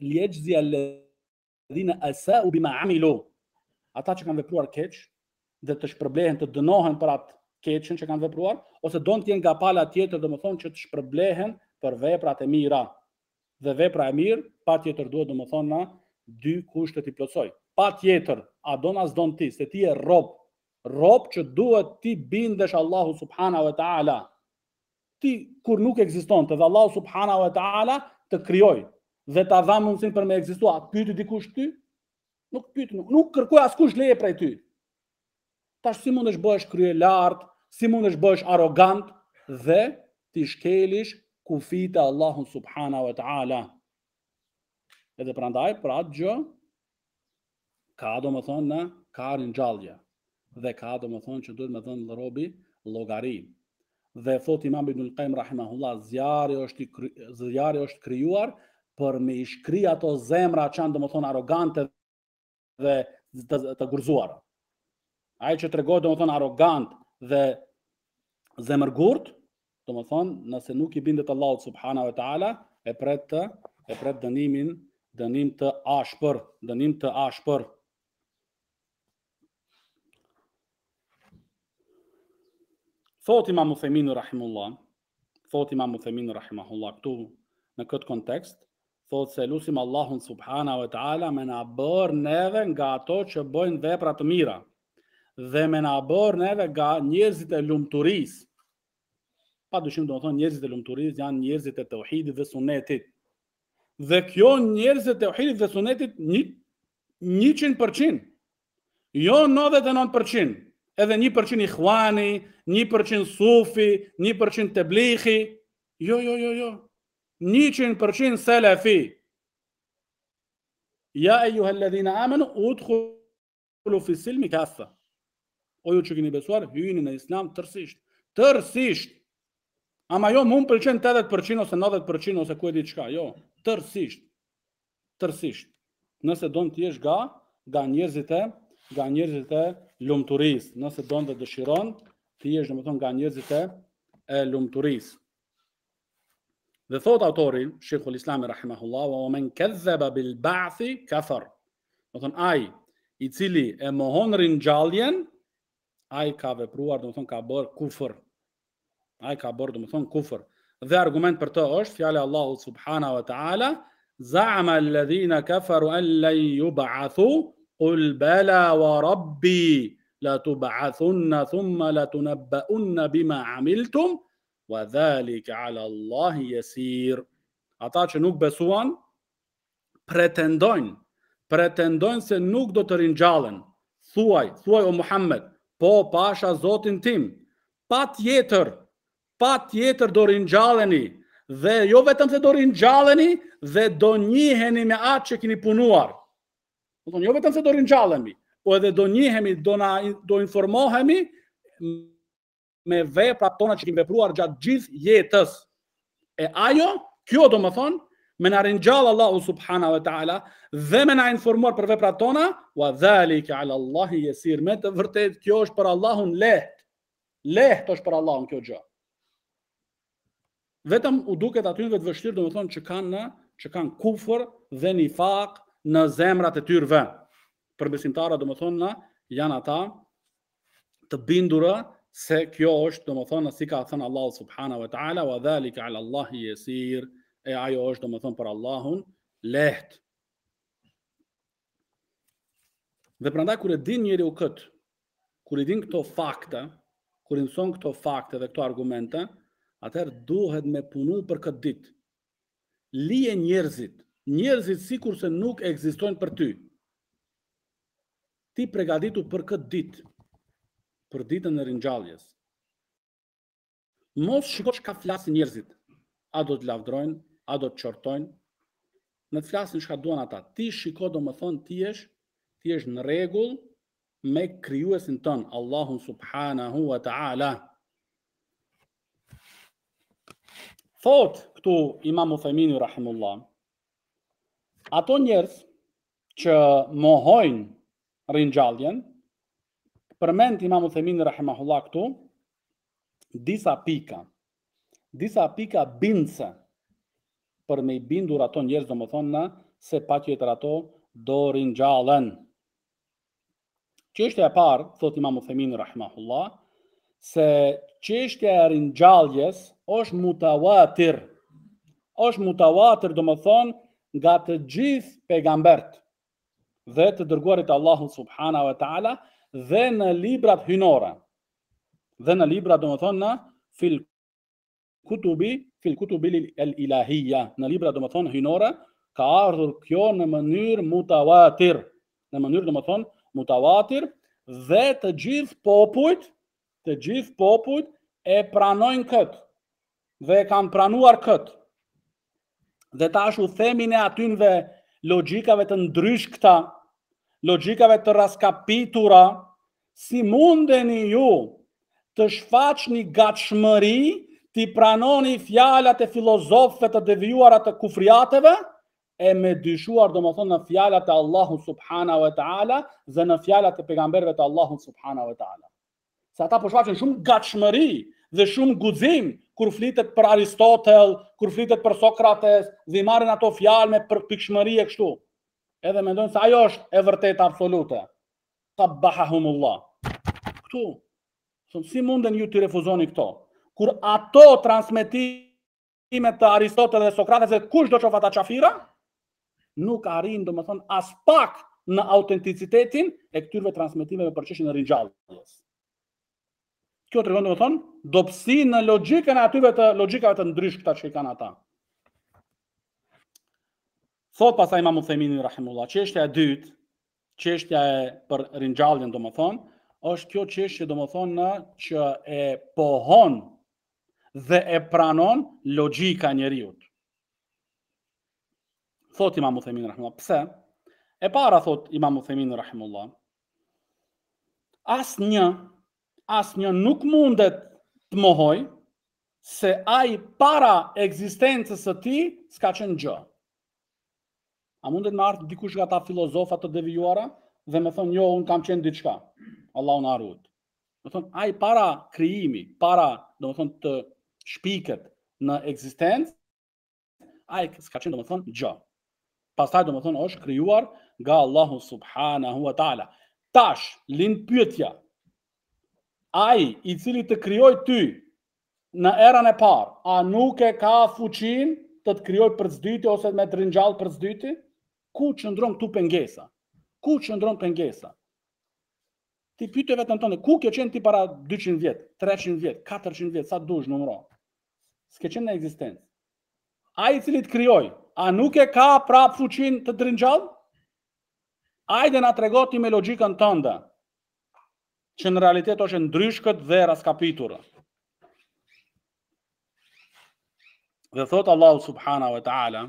asa'u bima amilu. Ata që kanë vepruar keq dhe të shpërblehen, të dënohen për atë keqen që kanë vepruar, ose don të jenë nga pala tjetër, domethënë që të shpërblehen për veprat e mira. Dhe vepra e mirë patjetër duhet domethënë na dy kushte të plotësoj. Patjetër, a don as don ti, se ti je rob që duhet ti bindesh Allahu subhanahu wa taala. Ti kur nuk ekzistonte dhe Allahu subhanahu wa taala të krijoi dhe ta dha mundësinë për me ekzistuar, pyeti dikush ty? Nuk kërkoj askush leje prej ty. Tash si mundesh bëhesh krye lart, si mundesh bëhesh arrogant dhe ti shkelish kufit e Allahut subhanahu wa taala. Edhe prandaj për atë gjë ka domethënë në ka ringjallje dhe ka domethënë që duhet me dhënë robi llogari. Dhe thot Imam Ibn al-Qayyim rahimahullah, zjarri është krijuar për me i shkri ato zemra që janë domethënë arrogante dhe të gurzuara. Ai që tregon domethënë arrogant dhe zemërgurt, domethënë nëse nuk i bindet Allahut subhanahu wa taala, e pret dënim të ashpër. Thot Imam Uthaymin rahimahullah këtu në këtë kontekst, thot se lutim Allahun subhanahu wa taala me na bërë neve nga ato që bëjnë vepra të mira dhe me na bërë neve nga njerëzit e lumturisë. Padyshim domethënë njerëzit e lumturisë janë njerëzit e tauhidit dhe sunetit. Dhe kjo njerëzit e tauhidit dhe sunetit 100%, jo 99%. Edhe 1% ikhwani, 1% sufi, 1% teblighi. Jo. 100% salafi. Ja ejuhalladhina amanu udkhulu fi silmi kaffa. O ju që keni besuar, hyjini në Islam tërësisht. Ama jo mund pëlqen 80% ose 90% ose ku e di çka, jo, tërësisht. Nëse don të jesh nga njerëzit e lumturisë, nëse don dhe dëshiron të jesh domethënë nga njerëzit e lumturisë. Dhe thot autori, Sheikhul Islam rahimahullah, wa man kadhaba bil ba'thi kafar. Domethënë ai i cili e mohon ringjalljen, ai ka vepruar, domethënë ka bërë kufër. Dhe argument për të është fjala e Allahut subhanahu wa taala, za'ama alladhina kafaru an lan yub'athu qul bala wa rabbi la tub'athunna thumma la tunabba'unna bima 'amiltum wa dhalika 'ala Allahi yasir. Ata që nuk besuan pretendojnë se nuk do të ringjallen. Thuaj o Muhammed, po pasha Zotin tim, patjetër do ringjalleni, dhe jo vetëm se do ringjalleni, dhe do njiheni me atë që keni punuar. Jo vetëm se do ringjallemi, po edhe do njihemi, do informohemi me veprat tona që kemi vepruar gjatë gjithë jetës. E kjo do më thonë, me na ringjall Allahu subhanahu wa taala dhe me na informuar për veprat tona, wa dhalika 'ala Allahi yasir. Me të vërtetë kjo është për Allahun lehtë është për Allahun kjo gjë. Vetëm u duket atyve të vështirë, domethënë që kanë kufër dhe nifak në zemrat e tyre. Për besimtarët domethënë janë ata të bindura se kjo është, domethënë, si ka thënë Allahu subhanahu wa taala, wa dhalika ala Allahi yasir, e ajo është domethënë për Allahun lehtë. Dhe prandaj kur e din njeriu këtë, kur i din këto fakte, kur i mëson këto fakte dhe këto argumente, atëherë duhet me punu për këtë ditë. Lije njerëzit sikur se nuk ekzistojnë për ty. Ti përgatitu për këtë ditë, për ditën e ringjalljes. Mos shiko çka flasin njerëzit. A do të lavdrojnë, a do të çortojnë, në të flasin çka duan ata. Ti shiko, domethënë ti je në rregull me krijuesin tën, Allahun subhanahu wa taala. Thot këtu Imam Uthaymini rahimullah, ato njerëz që mohojnë ringjalljen, përmend Imam Uthaymini rahimahullah këtu disa pika bindse për me i bindur ato njerëz, domethënë se patjetër ato do ringjallen. Çështja e parë, thot Imam Uthaymini rahimahullah, se çështja e ringjalljes është mutawatir. Është mutawatir, domethënë nga të gjithë pejgambert dhe të dërguarit Allahu subhanahu wa taala dhe në librat hynore. Dhe në libra, domethënë fil kutubi al-ilahiyya, në libra domethënë hynore ka ardhur kjo në mënyrë mutawatir, në mënyrë domethënë mutawatir, dhe të gjithë popujt e pranojnë këtë dhe e kanë pranuar këtë. Dhe tash u themin e atynve logjikave të ndryshkta, logjikave të raskapitura, si mundeni ju të shfaqni gatshmëri, ti pranoni fjalat e filozofëve të devijuara të kufriateve, e me dyshuar domethënë në fjalat e Allahut subhanahu wa taala dhe në fjalat e pejgamberëve të Allahut subhanahu wa taala. Sa ata po shfaqen shumë gatshmëri dhe shumë guxim kur flitet për Aristotel, kur flitet për Sokrates, dhe marrin ato fjalë me pikshmëri e kështu. Edhe mendojnë se ajo është e vërtetë absolute. Qabbahahumullah. Ktu. Si munden ju të refuzoni këto? Kur ato transmetimet të Aristotel dhe Sokrates, kush do të qoftë ata qafira? Nuk arrin domethënë as pak në autenticitetin e këtyre transmetimeve për çështjen e ringjalljes. Kjo tregon domethënë dobësi në logjikën e logjikave të ndryshme që kanë ata. Thot pastaj Imam Uthaymini rahimullah, çështja e dytë, çështja e për ringjalljen domethënë, është kjo çështje domethënë që e pohon dhe e pranon logjika e njeriu. Thot Imam Uthaymini rahimullah, pse? E para thot Imam Uthaymini rahimullah, asnjë nuk mundet të mohoj se ai para ekzistencës së tij s'ka qenë gjë. A mundet me ardhë dikush nga ta filozofat të devijuara dhe me thonë jo, unë kam qenë diçka. Allahu na ruaj. Do thonë ai para krijimi, para domethënë të shpiket në ekzistencë, ai s'ka qenë domethënë gjë. Pastaj domethënë është krijuar nga Allahu subhanahu wa taala. Tash lind pyetja. Ai i cili të krijoi ty në erën e parë, a nuk e ka fuqinë të të krijojë përsëdyti ose me të ringjallë përsëdyti? Ku qëndron këtu pengesa? Ku qëndron pengesa? Ti pyetje vetëm tonë, ku ke qenë ti para 200 vjet, 300 vjet, 400 vjet, sa dush numëro? S'ke qenë në ekzistencë. Ai i cili të krijoi, a nuk e ka prap fuqinë të ringjallë? Hajde na tregoti me logjikën tënde, që në realitet është ndryshkët dhe raskapitur. Dhe thot Allahu subhanahu wa ta'ala,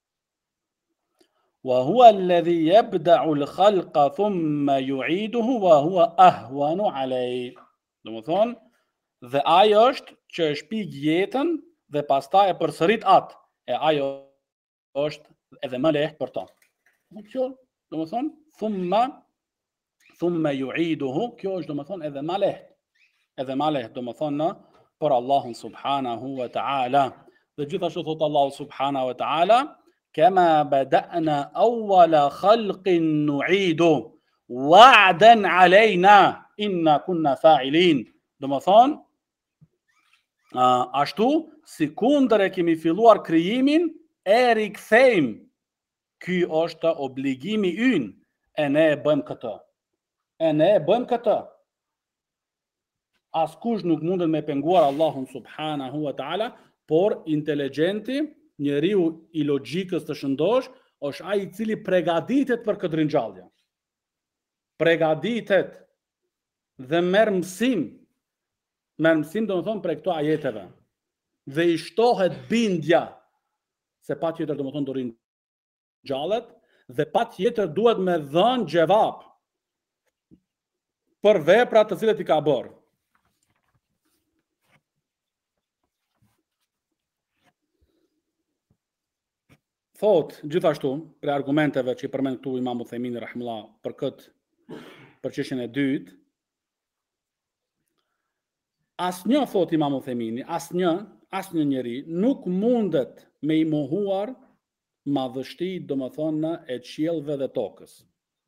wa huwa alladhi yabda'u al-khalqa thumma yu'iduhu wa huwa ahwanu alayh. Domethënë, dhe ai është që e shpik jetën dhe pastaj e përsërit atë, e ajo është edhe më lehtë për ta. Kjo, domethënë, thumma yu'iduhu, kjo është domethënë edhe më lehtë. Edhe më lehtë domethënë për Allahun subhanahu wa ta'ala. Dhe gjithashtu thot Allahu subhanahu wa ta'ala, kama bada'na awwala khalqin nu'idu wa'dan alayna. inna kunna fa'ilin. Do më thonë, ashtu, si kundër e kemi filluar krijimin, e rikthejmë. Ky është obligimi ynë, e ne e bëjmë këtë. E ne e bëjmë këtë. Askush nuk mundet me penguar Allahun subhanahu wa ta'ala, por inteligjenti, njeriu i logjikës të shëndosh, është ai i cili përgatitet për këtë ringjallje. Përgatitet dhe merr mësim. Merr mësim do të thonë për këto ajeteve. Dhe i shtohet bindja se patjetër do të thonë do ringjallet dhe patjetër duhet me dhënë xhevap për veprat të cilat i ka bërë. Thot, gjithashtu, për argumenteve që i përmend këtu Imam Uthejmini rahimullah për çështjen e dytë, asnjë, thot Imam Uthejmini, asnjë njeri nuk mundet me i mohuar madhështitë, domethënë, e qiellve dhe tokës.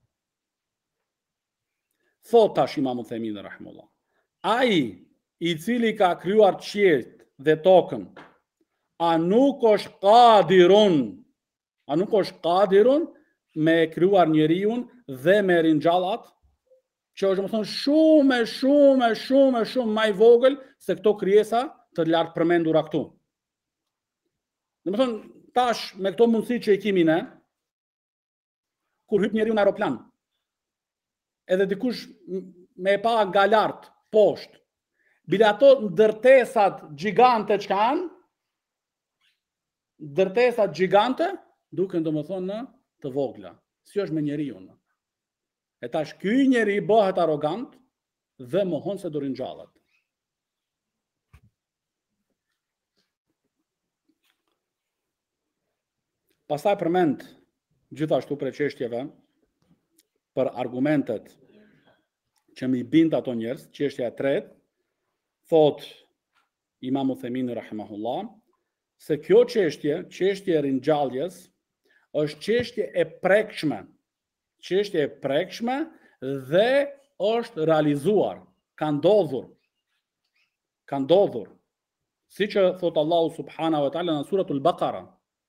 Thot tash Imam Uthejmini rahimullah, ai i cili ka krijuar qiellin dhe tokën, a nuk është qadirun me krijuar njeriun dhe me ringjallat, që është domethënë shumë më i vogël se këto krijesa të lartë përmendura këtu. Domethënë tash me këto mundësi që i kemi ne, kur hyp njeriu në aeroplan, edhe dikush me e pa nga lart, poshtë, bile ato ndërtesat gjigante që kanë, ndërtesat gjigante, duken domethënë të vogla. Si është me njeriu. E tash ky njeri bëhet arrogant dhe mohon se do ringjallet. Pastaj përmend gjithashtu për çështjeve, për argumentet që mi bind ato njerëz, çështja e tretë, thot Imam Uthejmini rahimahullah, se kjo çështje e ringjalljes, është çështje e prekshme dhe është realizuar, ka ndodhur. Siç thot Allahu subhanahu wa taala në suratul Baqara,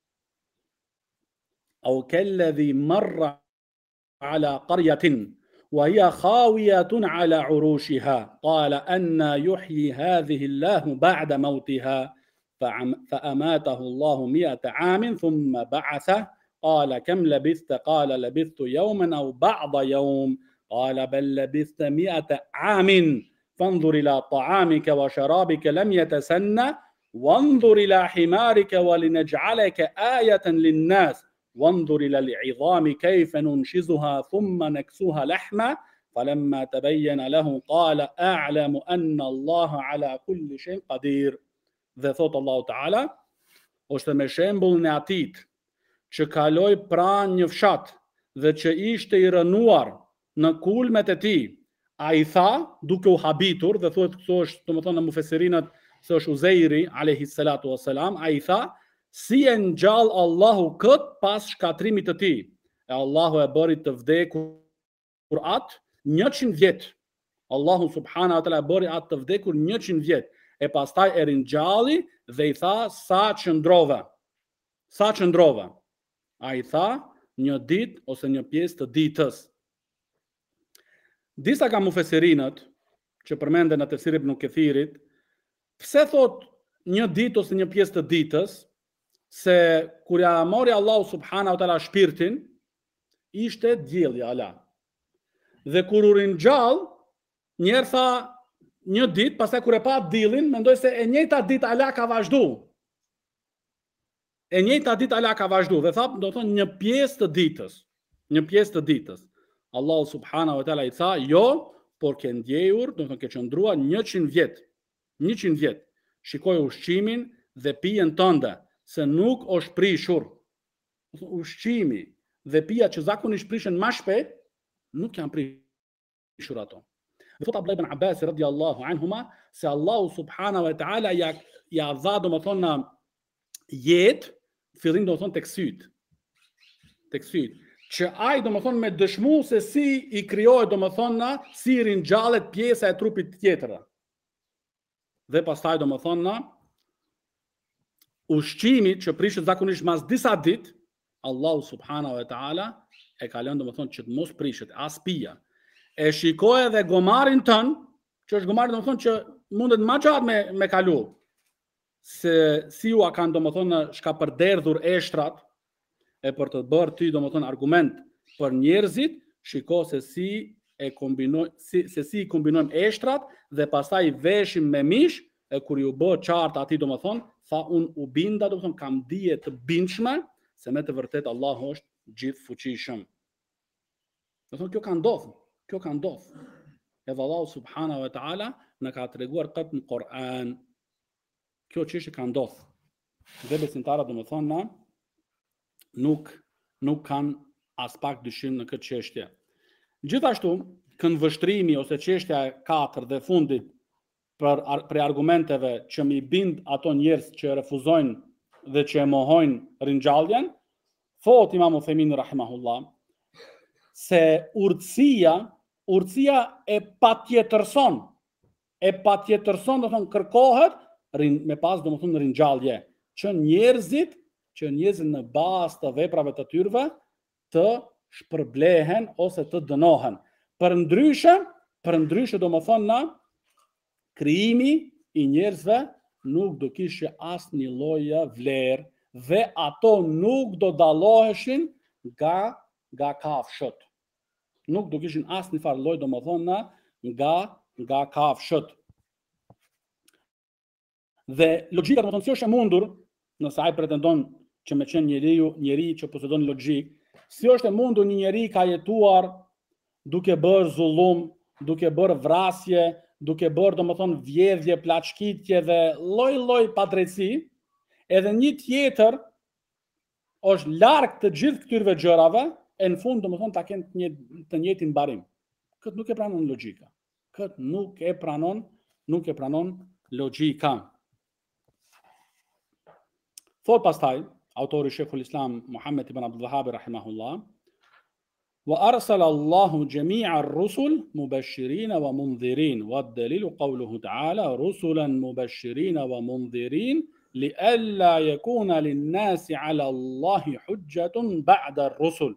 au kalladhi marra ala qaryatin wa hiya khawiyatun ala urushiha qala anna yuhyi hadhihi Allahu ba'da mawtiha فأماته الله 100 عام ثم بعثه قال كم لبثت قال لبثت يوما أو بعض يوم قال بل لبثت 100 عام فانظر إلى طعامك وشرابك لم يتسنى وانظر إلى حمارك ولنجعلك آية للناس وانظر إلى العظام كيف ننشزها ثم نكسوها لحما فلما تبين له قال أعلم أن الله على كل شيء قدير. Dhe thot Allahu Ta'ala, është me shembullin e atit që kaloi pranë një fshat dhe që ishte i rënuar në kulmet e tij. Ai tha, duke u habitur, dhe thuhet këto është, domethënë në mufesirinat se është Uzeiri alayhi salatu wassalam, ai tha, si e ngjall Allahu kët pas shkatrimit të tij. E Allahu e bëri të vdekur atë 100 vjet. Allahu subhanahu wa taala bëri atë të vdekur 100 vjet. E pastaj e ringjalli dhe i tha, sa qëndrova. A i tha, një ditë ose një pjesë të ditës. Disa ka mufesirinët, që përmenden në tefsir Ibn Kethirit, pse thot një ditë ose një pjesë të ditës, se kur ja mori Allahu subhanahu wa taala shpirtin, ishte dielli ala. Dhe kur u ringjall, njerë tha, një ditë, pastaj kur e pa diellin, mendoj se e njëjta ditë ala ka vazhdu. Dhe tha, do të thonë një pjesë të ditës. Allahu subhanahu wa taala i tha, jo, por ke ndjejur, do të thonë ke qëndruar 100 vjet. 100 vjet. Shikoj ushqimin dhe pijen tënde, se nuk është prishur. Ushqimi dhe pija që zakonisht prishen më shpejt, nuk janë prishur ato. Thot Abdullah ibn Abbas radhiyallahu anhuma se Allahu subhanahu wa taala ja dha domethënë jetë, fillim domethënë tek syt. që ai domethënë me dëshmu se si i krijohet domethënë si ringjallet pjesa e trupit tjetër. Dhe pastaj domethënë ushqimi që prishet zakonisht mas disa ditë, Allahu subhanahu wa taala e ka lënë domethënë që të mos prishet as pija. E shikoj edhe gomarin tën, që është gomari domethënë që mundet më gjatë me kalu. Se si u kanë domethënë shka përderdhur eshtrat e për të bërë ty domethënë argument për njerëzit, shiko se si e kombinojmë si kombinojmë eshtrat dhe pastaj veshim me mish, e kur ju bë qartë atij domethënë, tha unë u binda domethënë kam dije të bindshme se me të vërtet Allahu është gjithë fuqishëm. Domethënë kjo ka ndodhur. Edhe Allahu subhanahu wa taala na ka treguar këtë në Kur'an. Kjo çështje ka ndodhur. Dhe besimtarët domethënë nuk kanë as pak dyshim në këtë çështje. Gjithashtu, këndvështrimi ose çështja e 4 dhe fundit për argumenteve që mi bind ato njerëz që refuzojnë dhe që e mohojnë ringjalljen, thot Imam Uthaymin rahimahullah se urtësia e patjetërson do të thonë kërkohet me pas do të thonë ringjallje, që njerëzit në bazë të veprave të tyre të shpërblehen ose të dënohen. Përndryshe do të thonë krijimi i njerëzve nuk do kishte asnjë lloj vlerë dhe ato nuk do dalloheshin nga kafshët. Nuk do kishin asnjë farë lloj domethënë nga kafshët. Dhe logjika domethënë si është e mundur, nëse ai pretendon që me qenë njeri që posedon logjik, si është e mundur një njeri ka jetuar duke bërë zullum, duke bërë vrasje, duke bërë domethënë vjedhje, plaçkitje dhe lloj padrejtësi, edhe një tjetër është larg të gjithë këtyre gjërave, e në fund domethënë ta kenë të njëjtin mbarim. Këtë nuk e pranon logjika. Këtë nuk e pranon logjika. Thot pastaj autori Sheikhul Islam Muhammad ibn Abdul Wahhab rahimahullah, wa arsala Allahu jami'a ar-rusul mubashirin wa mundhirin, wa ad-dalilu qawluhu ta'ala rusulan mubashirin wa mundhirin li'alla yakuna lin-nasi 'ala Allahi hujjatun ba'da ar-rusul.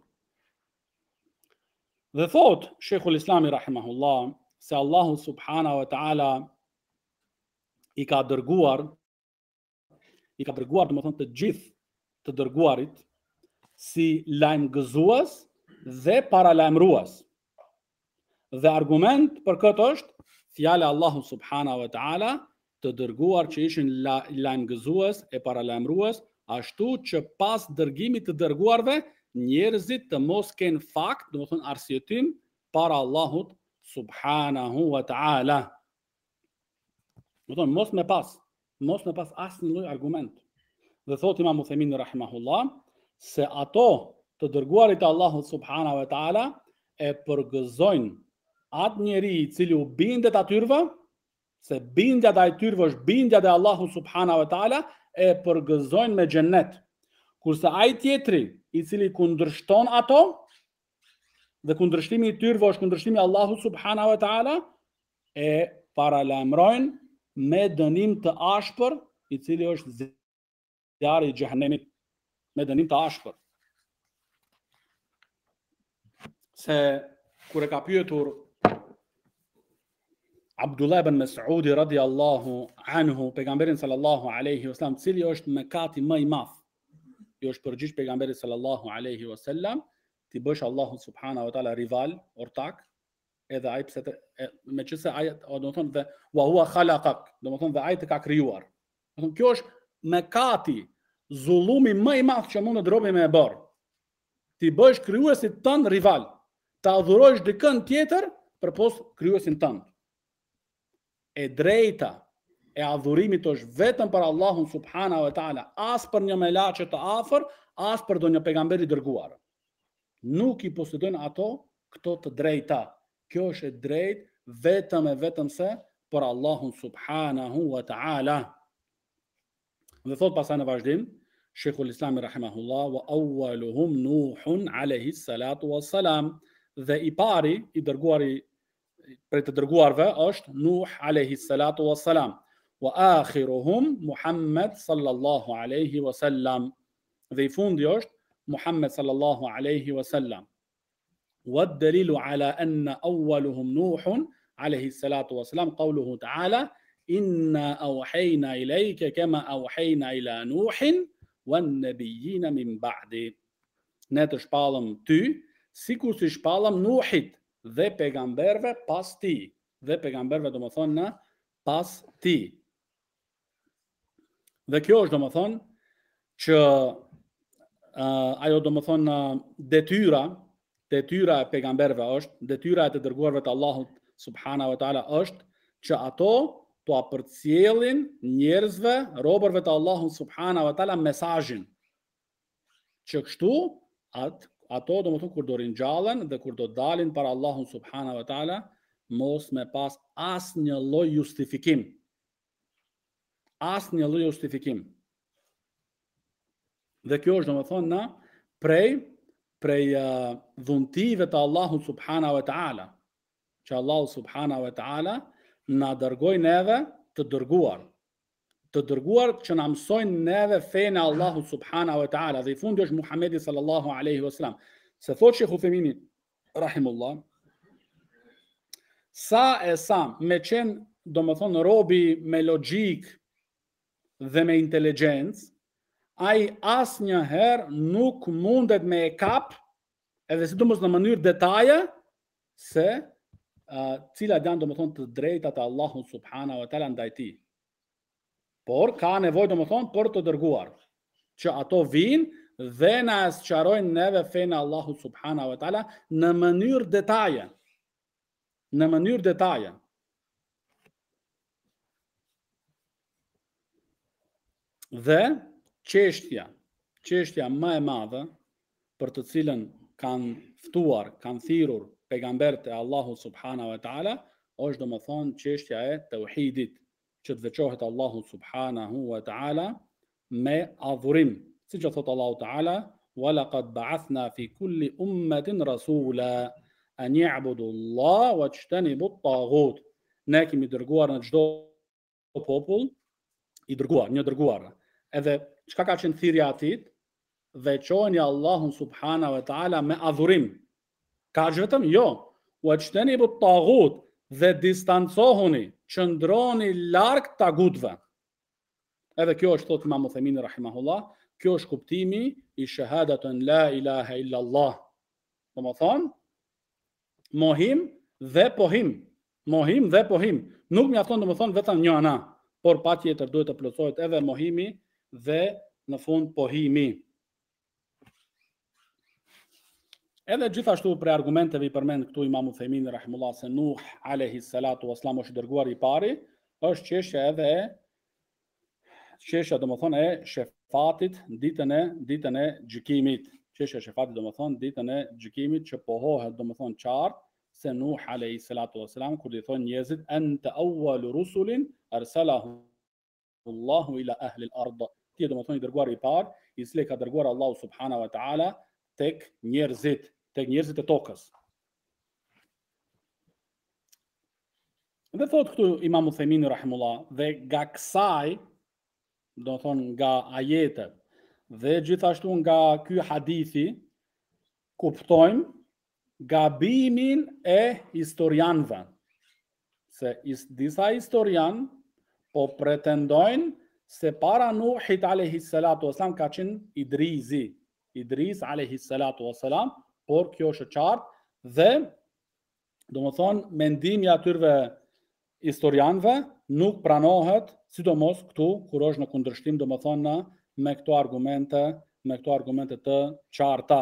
Dhe thot Sheikhul Islami rahimahullah se Allahu subhanahu wa ta'ala i ka dërguar domethënë të gjithë të dërguarit si lajmgëzues dhe paralajmërues. Dhe argument për këtë është fjala Allahu subhanahu wa ta'ala të dërguar që ishin lajmgëzues e paralajmërues, ashtu që pas dërgimit të dërguarve njerëzit të mos kenë fakt, domethënë arsyetim para Allahut subhanahu wa ta'ala. Domethënë mos me pas asnjë lloj argument. Dhe thot Imam Uthaymin rahimahullah se ato të dërguarit e Allahut subhanahu wa ta'ala e përgëzojnë atë njeri i cili u bindet atyre, se bindja dhe atyre është bindja dhe Allahu subhanahu wa ta'ala, e përgëzojnë me xhennet. Kurse ai tjetri i cili kundërshton ato, dhe kundërshtimi i tyre është kundërshtimi Allahu subhanahu wa ta'ala, e paralajmërojnë me dënim të ashpër, i cili është zjarri i xhehenemit, me dënim të ashpër. Se kur e ka pyetur Abdullah ibn Mas'udi radhiyallahu anhu pejgamberin sallallahu alaihi wasallam, cili është mëkati më i madh, i është përgjigj pejgamberit sallallahu alaihi wasallam, ti bësh Allahu subhanahu wa taala rival, ortak, edhe ai pse meqense ai do të thonë dhe wa huwa khalaqak, do të thonë dhe ai të ka krijuar. Do të thonë kjo është mëkati, zullumi më i madh që mund të robi me e bërë. Ti bësh krijuesit tënd rival, ta adhurosh dikën tjetër përpos krijuesin tënd. E drejta e adhurimit është vetëm për Allahun subhanahu wa taala, as për një melaçe të afër, as për ndonjë pejgamber i dërguar. Nuk i posedojnë ato këto të drejta. Kjo është e drejtë vetëm e vetëm se për Allahun subhanahu wa taala. Dhe thot pasaj në vazhdim, Sheikhul Islami rahimahullah, wa awwaluhum Nuhun alayhi salatu wassalam, dhe i pari i dërguari prej të dërguarve është Nuh alayhi salatu wassalam, wa akhiruhum Muhammad sallallahu alayhi wasallam, dhe i fundi është Muhammad sallallahu alayhi wasallam. والدليل على أن أولهم نوح عليه الصلاة والسلام قوله تعالى إنا أوحينا إليك كما أوحينا إلى نوح والنبيين من بعد. Ne të shpallëm ty, sikur si shpallëm Nuhit dhe pejgamberve pas ti. Dhe pejgamberve do më thonë në pas ti. Dhe kjo është do më thonë që ajo do më thonë detyra e pejgamberve është, detyra e të dërguarve të Allahut subhanahu wa taala është që ato të apërcjellin njerëzve, robërve të Allahut subhanahu wa taala mesazhin. Që kështu ato do më thonë kur do ringjallen dhe kur do dalin para Allahut subhanahu wa taala mos me pas asnjë lloj justifikim. Asnjë lloj justifikim. Dhe kjo është do më thonë në prej dhuntive të Allahut subhanahu wa taala, që Allahu subhanahu wa taala na dërgoi neve të dërguar që na mësojnë neve fenë Allahu subhanahu wa taala, dhe i fundi është Muhamedi sallallahu alaihi wasallam. Se thotë Sheikh Uthemini rahimullah, sa me qenë do më thonë robi me logjik dhe me inteligjencë, ai asnjëherë nuk mundet me e kap, edhe sidomos në mënyrë detaje, se cilat janë do më thonë të drejtat e Allahut subhanahu wa taala ndaj tij. Por ka nevojë do më thonë për të dërguar, që ato vinë dhe na sqarojnë neve fenë Allahut subhanahu wa taala në mënyrë detaje. Në mënyrë detaje. Dhe çështja më e madhe për të cilën kanë ftuar, kanë thirrur pejgamberët e Allahut subhanahu wa taala, është do më thonë çështja e tauhidit, që të veçohet Allahu subhanahu wa taala me adhurim. Siç thot Allahu taala, wa laqad ba'athna fi kulli ummatin rasula an ya'budu Allah wa tajtanibu at-taghut. Ne kemi dërguar në çdo popull një dërguar. Edhe çka ka qenë thirrja e tij? Veçojeni Allahun subhanahu wa taala me adhurim. Ka vetëm jo, wa tajtanibu at-taghut, dhe distancohuni, qëndroni larg tagutve. Edhe kjo është thot Imam Uthemini rahimahullah, kjo është kuptimi i shahadatun la ilaha illa Allah. Do të thonë mohim dhe pohim. Mohim dhe pohim. Nuk mjafton do të thonë vetëm një ana, por patjetër duhet të plotësohet edhe mohimi dhe në fund pohimi. Edhe gjithashtu për argumenteve i përmend këtu Imam Uthemini rahimullah se Nuh alayhi salatu wassalam është dërguar i pari, është çështja domethënë e shefatit ditën e gjykimit. Çështja e shefatit domethënë ditën e gjykimit, që pohohet domethënë qartë se Nuh alayhi salatu wassalam kur i thonë njerëzit anta awwalu rusulin arsalahu Allahu ila ahli al-ard. Ti domethënë i dërguar i parë, i cili ka dërguar Allahu subhanahu wa taala tek njerëzit e tokës. Dhe thot këtu Imam Uthemini rahimullah, dhe nga kësaj, do të thonë nga ajetet dhe gjithashtu nga ky hadithi, kuptojmë gabimin e historianëve. Se disa historian po pretendojnë se para Nuhit alayhi salatu wasalam ka qenë Idris alayhi salatu wasalam, por kjo është qartë dhe do të thonë mendimi atyre historianëve nuk pranohet, sidomos këtu kur është në kundërshtim do të thonë me këto argumente të qarta.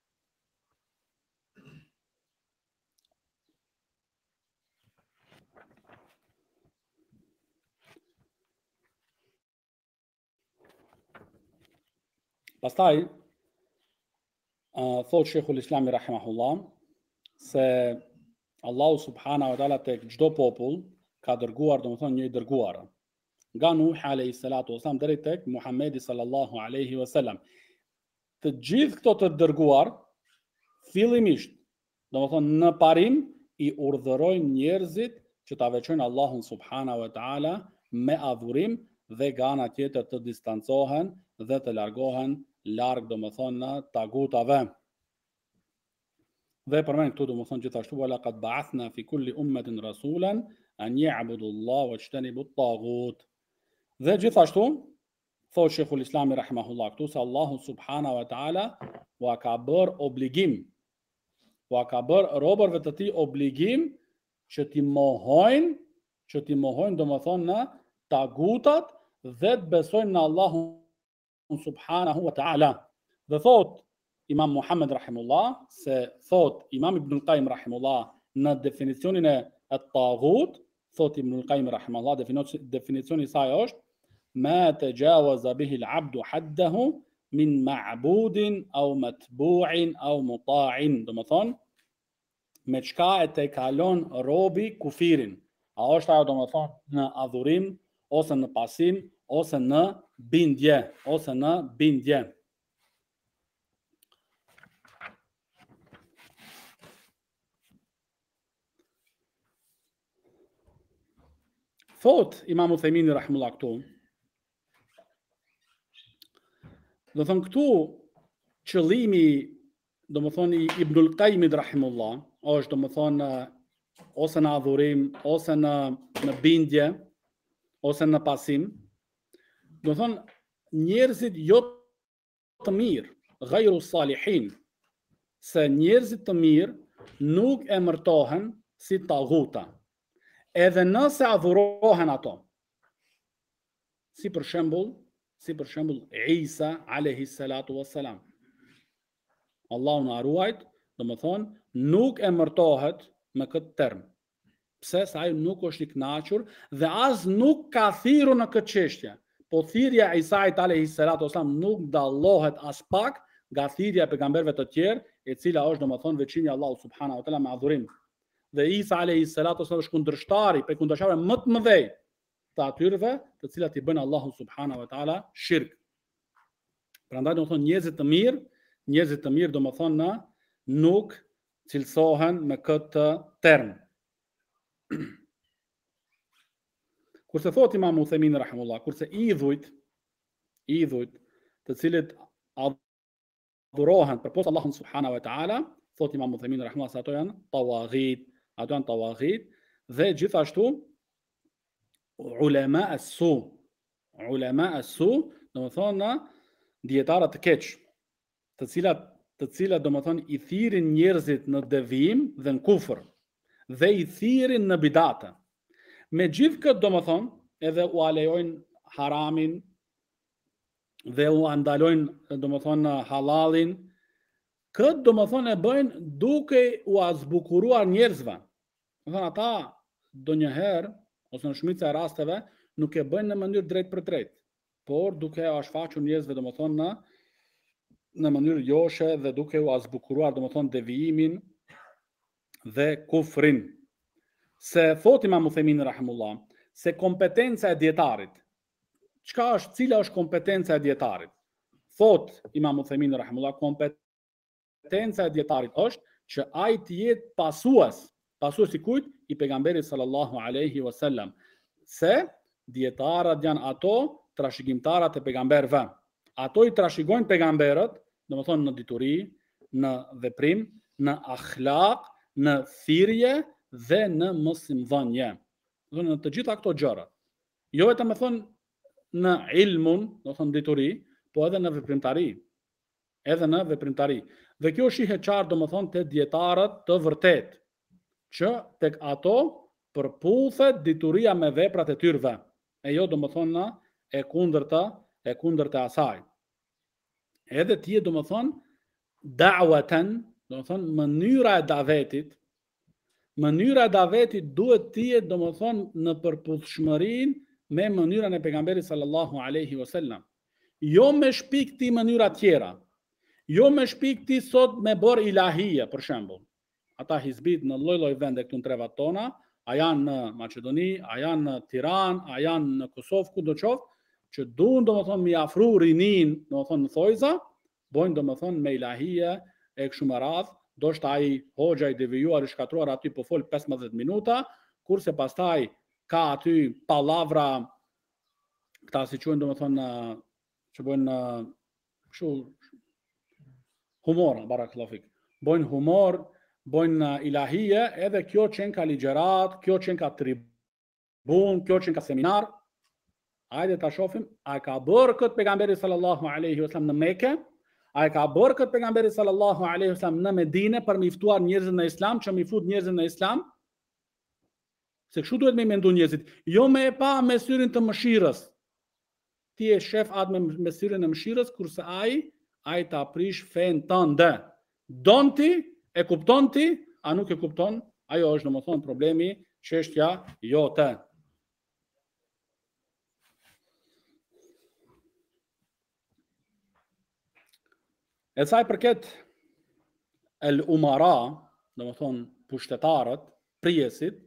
Pastaj thot Sheikhul Islami rahimahullah se Allahu subhanahu wa taala tek çdo popull ka dërguar domethënë një dërguar. nga Nuhi alayhi salatu wasalam deri tek Muhamedi sallallahu alaihi wasallam. Të gjithë këto të dërguar fillimisht, domethënë në parim i urdhërojnë njerëzit që ta veçojnë Allahun subhanahu wa taala me adhurim dhe nga ana tjetër të distancohen dhe të largohen larg domethënë në tagutave. Dhe përmend këtu domethënë gjithashtu wala qad ba'athna fi kulli ummatin rasulan an ya'budu Allah wajtanibu at-taghut. Dhe gjithashtu thot Sheikhul Islami rahimahullah këtu se Allahu subhanahu wa taala u ka bër obligim, u ka bër robërve të tij obligim që ti mohojnë domethënë në tagutat dhe të besojnë në Allahun subhanahu wa taala. Dhe thot Imam Muhammed rahimullah se thot Imam Ibn al-Qayyim rahimullah në definicionin e at-taghut, thot Ibn al-Qayyim rahimullah definicioni i saj është ma tajawaza bihi al-'abdu haddahu min ma'budin aw matbu'in aw muta'in. Domethënë me çka e te kalon robi kufirin. A është ajo domethënë në adhurim ose në pasim ose në bindje, Thot Imam Uthejmini rahimullah këtu, do thënë këtu qëllimi domethënë i Ibnul Qayyimit rahimullah është domethënë ose në adhurim, ose në bindje, ose në pasim. Do thënë njerëzit jo të mirë, ghayru salihin, se njerëzit të mirë nuk emërtohen si taghuta. Edhe nëse adhurohen ato. Si për shembull Isa alayhi salatu wassalam. Allahu na ruajt, domethënë nuk emërtohet me këtë term. Pse? Sa ai nuk është i kënaqur dhe as nuk ka thirrur në këtë çështje. Po thirrja e Isait alayhi salatu wassalam nuk dallohet as pak nga thirrja e pejgamberëve të tjerë, e cila është domethënë veçimi Allahu subhanahu wa taala me adhurim. Dhe Isa alayhi salatu wassalam është kundërshtari, pe kundërshtarëve më të mëdhej të atyre të cilat i bën Allahu subhanahu wa taala shirk. Prandaj domethënë njerëzit të mirë domethënë nuk cilësohen me këtë term. Kurse thot Imam Uthejmini rahimullah, kurse idhujt të cilët adhurohen përposhtë Allahun subhanahu wa taala, thot Imam Uthejmini rahimullah se ato janë tawaghit, dhe gjithashtu ulema as-su, domethënë dietarë të keq, të cilat domethënë i thirrin njerëzit në devijim dhe në kufër dhe i thirrin në bidate. Me gjithë këtë domethënë edhe u alejojnë haramin dhe u andalojnë domethënë halalin. Këtë domethënë e bëjnë duke u azbukuruar njerëzve. Domethënë ata donjëherë ose në shumicën e rasteve nuk e bëjnë në mënyrë drejt për drejt, por duke u shfaqur njerëzve domethënë në mënyrë joshe dhe duke u azbukuruar domethënë devijimin dhe kufrin. Se thot Imam Uthejmini rahimullah, se kompetenca e dietarit. Cila është kompetenca e dietarit? Thot Imam Uthejmini rahimullah, kompetenca e dietarit është që ai të jetë pasues i kujt? I pejgamberit sallallahu alaihi wasallam. Se dietarët janë ato trashëgimtarët e pejgamberëve. Ato i trashëgojnë pejgamberët, domethënë në dituri, në veprim, në akhlaq, në thirrje dhe në mosimdhënie. Në të gjitha këto gjëra. Jo vetëm të thonë në ilmun, domethënë dituri, po edhe në veprimtari. Dhe kjo shihet qartë domethënë te dietarët të vërtet, që tek ato përputhet dituria me veprat e tyre, e jo domethënë e kundërta asaj. Edhe ti domethënë da'watan, domethënë mënyra e davetit duhet të jetë domethënë në përputhshmërinë me mënyrën e pejgamberit sallallahu alaihi wasallam. Jo me shpik ti mënyra tjera. Jo me shpik ti sot me bor ilahia, për shembull. Ata hizbit në lloj-lloj vende këtu në trevat tona a janë në Maqedoni, a janë në Tiranë, a janë në Kosovë, kudo qoftë, që duan domethënë mi afru rinin, domethënë në thojza, bojnë domethënë me ilahie e kështu me radhë, ndoshta ai hoxha i devijuar i shkatruar aty po fol 15 minuta, kurse pastaj ka aty pallavra këta si quhen domethënë që bojnë kështu humor, barakallahu fik. Bojnë humor, bojnë ilahie, edhe kjo qenë ka ligjerat, kjo qenë ka tribun, kjo qenë ka seminar. Hajde ta shohim, a ka bërë këtë pejgamberi sallallahu alaihi wasallam në Mekë? A ka bërë këtë pejgamberi sallallahu alaihi wasallam në Medinë për mi ftuar njerëzit në Islam, që mi fut njerëzit në Islam? Se kështu duhet me mendu njerëzit, jo me e pa me syrin të mëshirës. Ti e shef atë me syrin e mëshirës, kurse ai ta prish fen tënde. Don ti, e kupton ti, a nuk e kupton, ajo është domethënë problemi, çështja jote. E sa i përket el umara, domethënë pushtetarët, prijesit,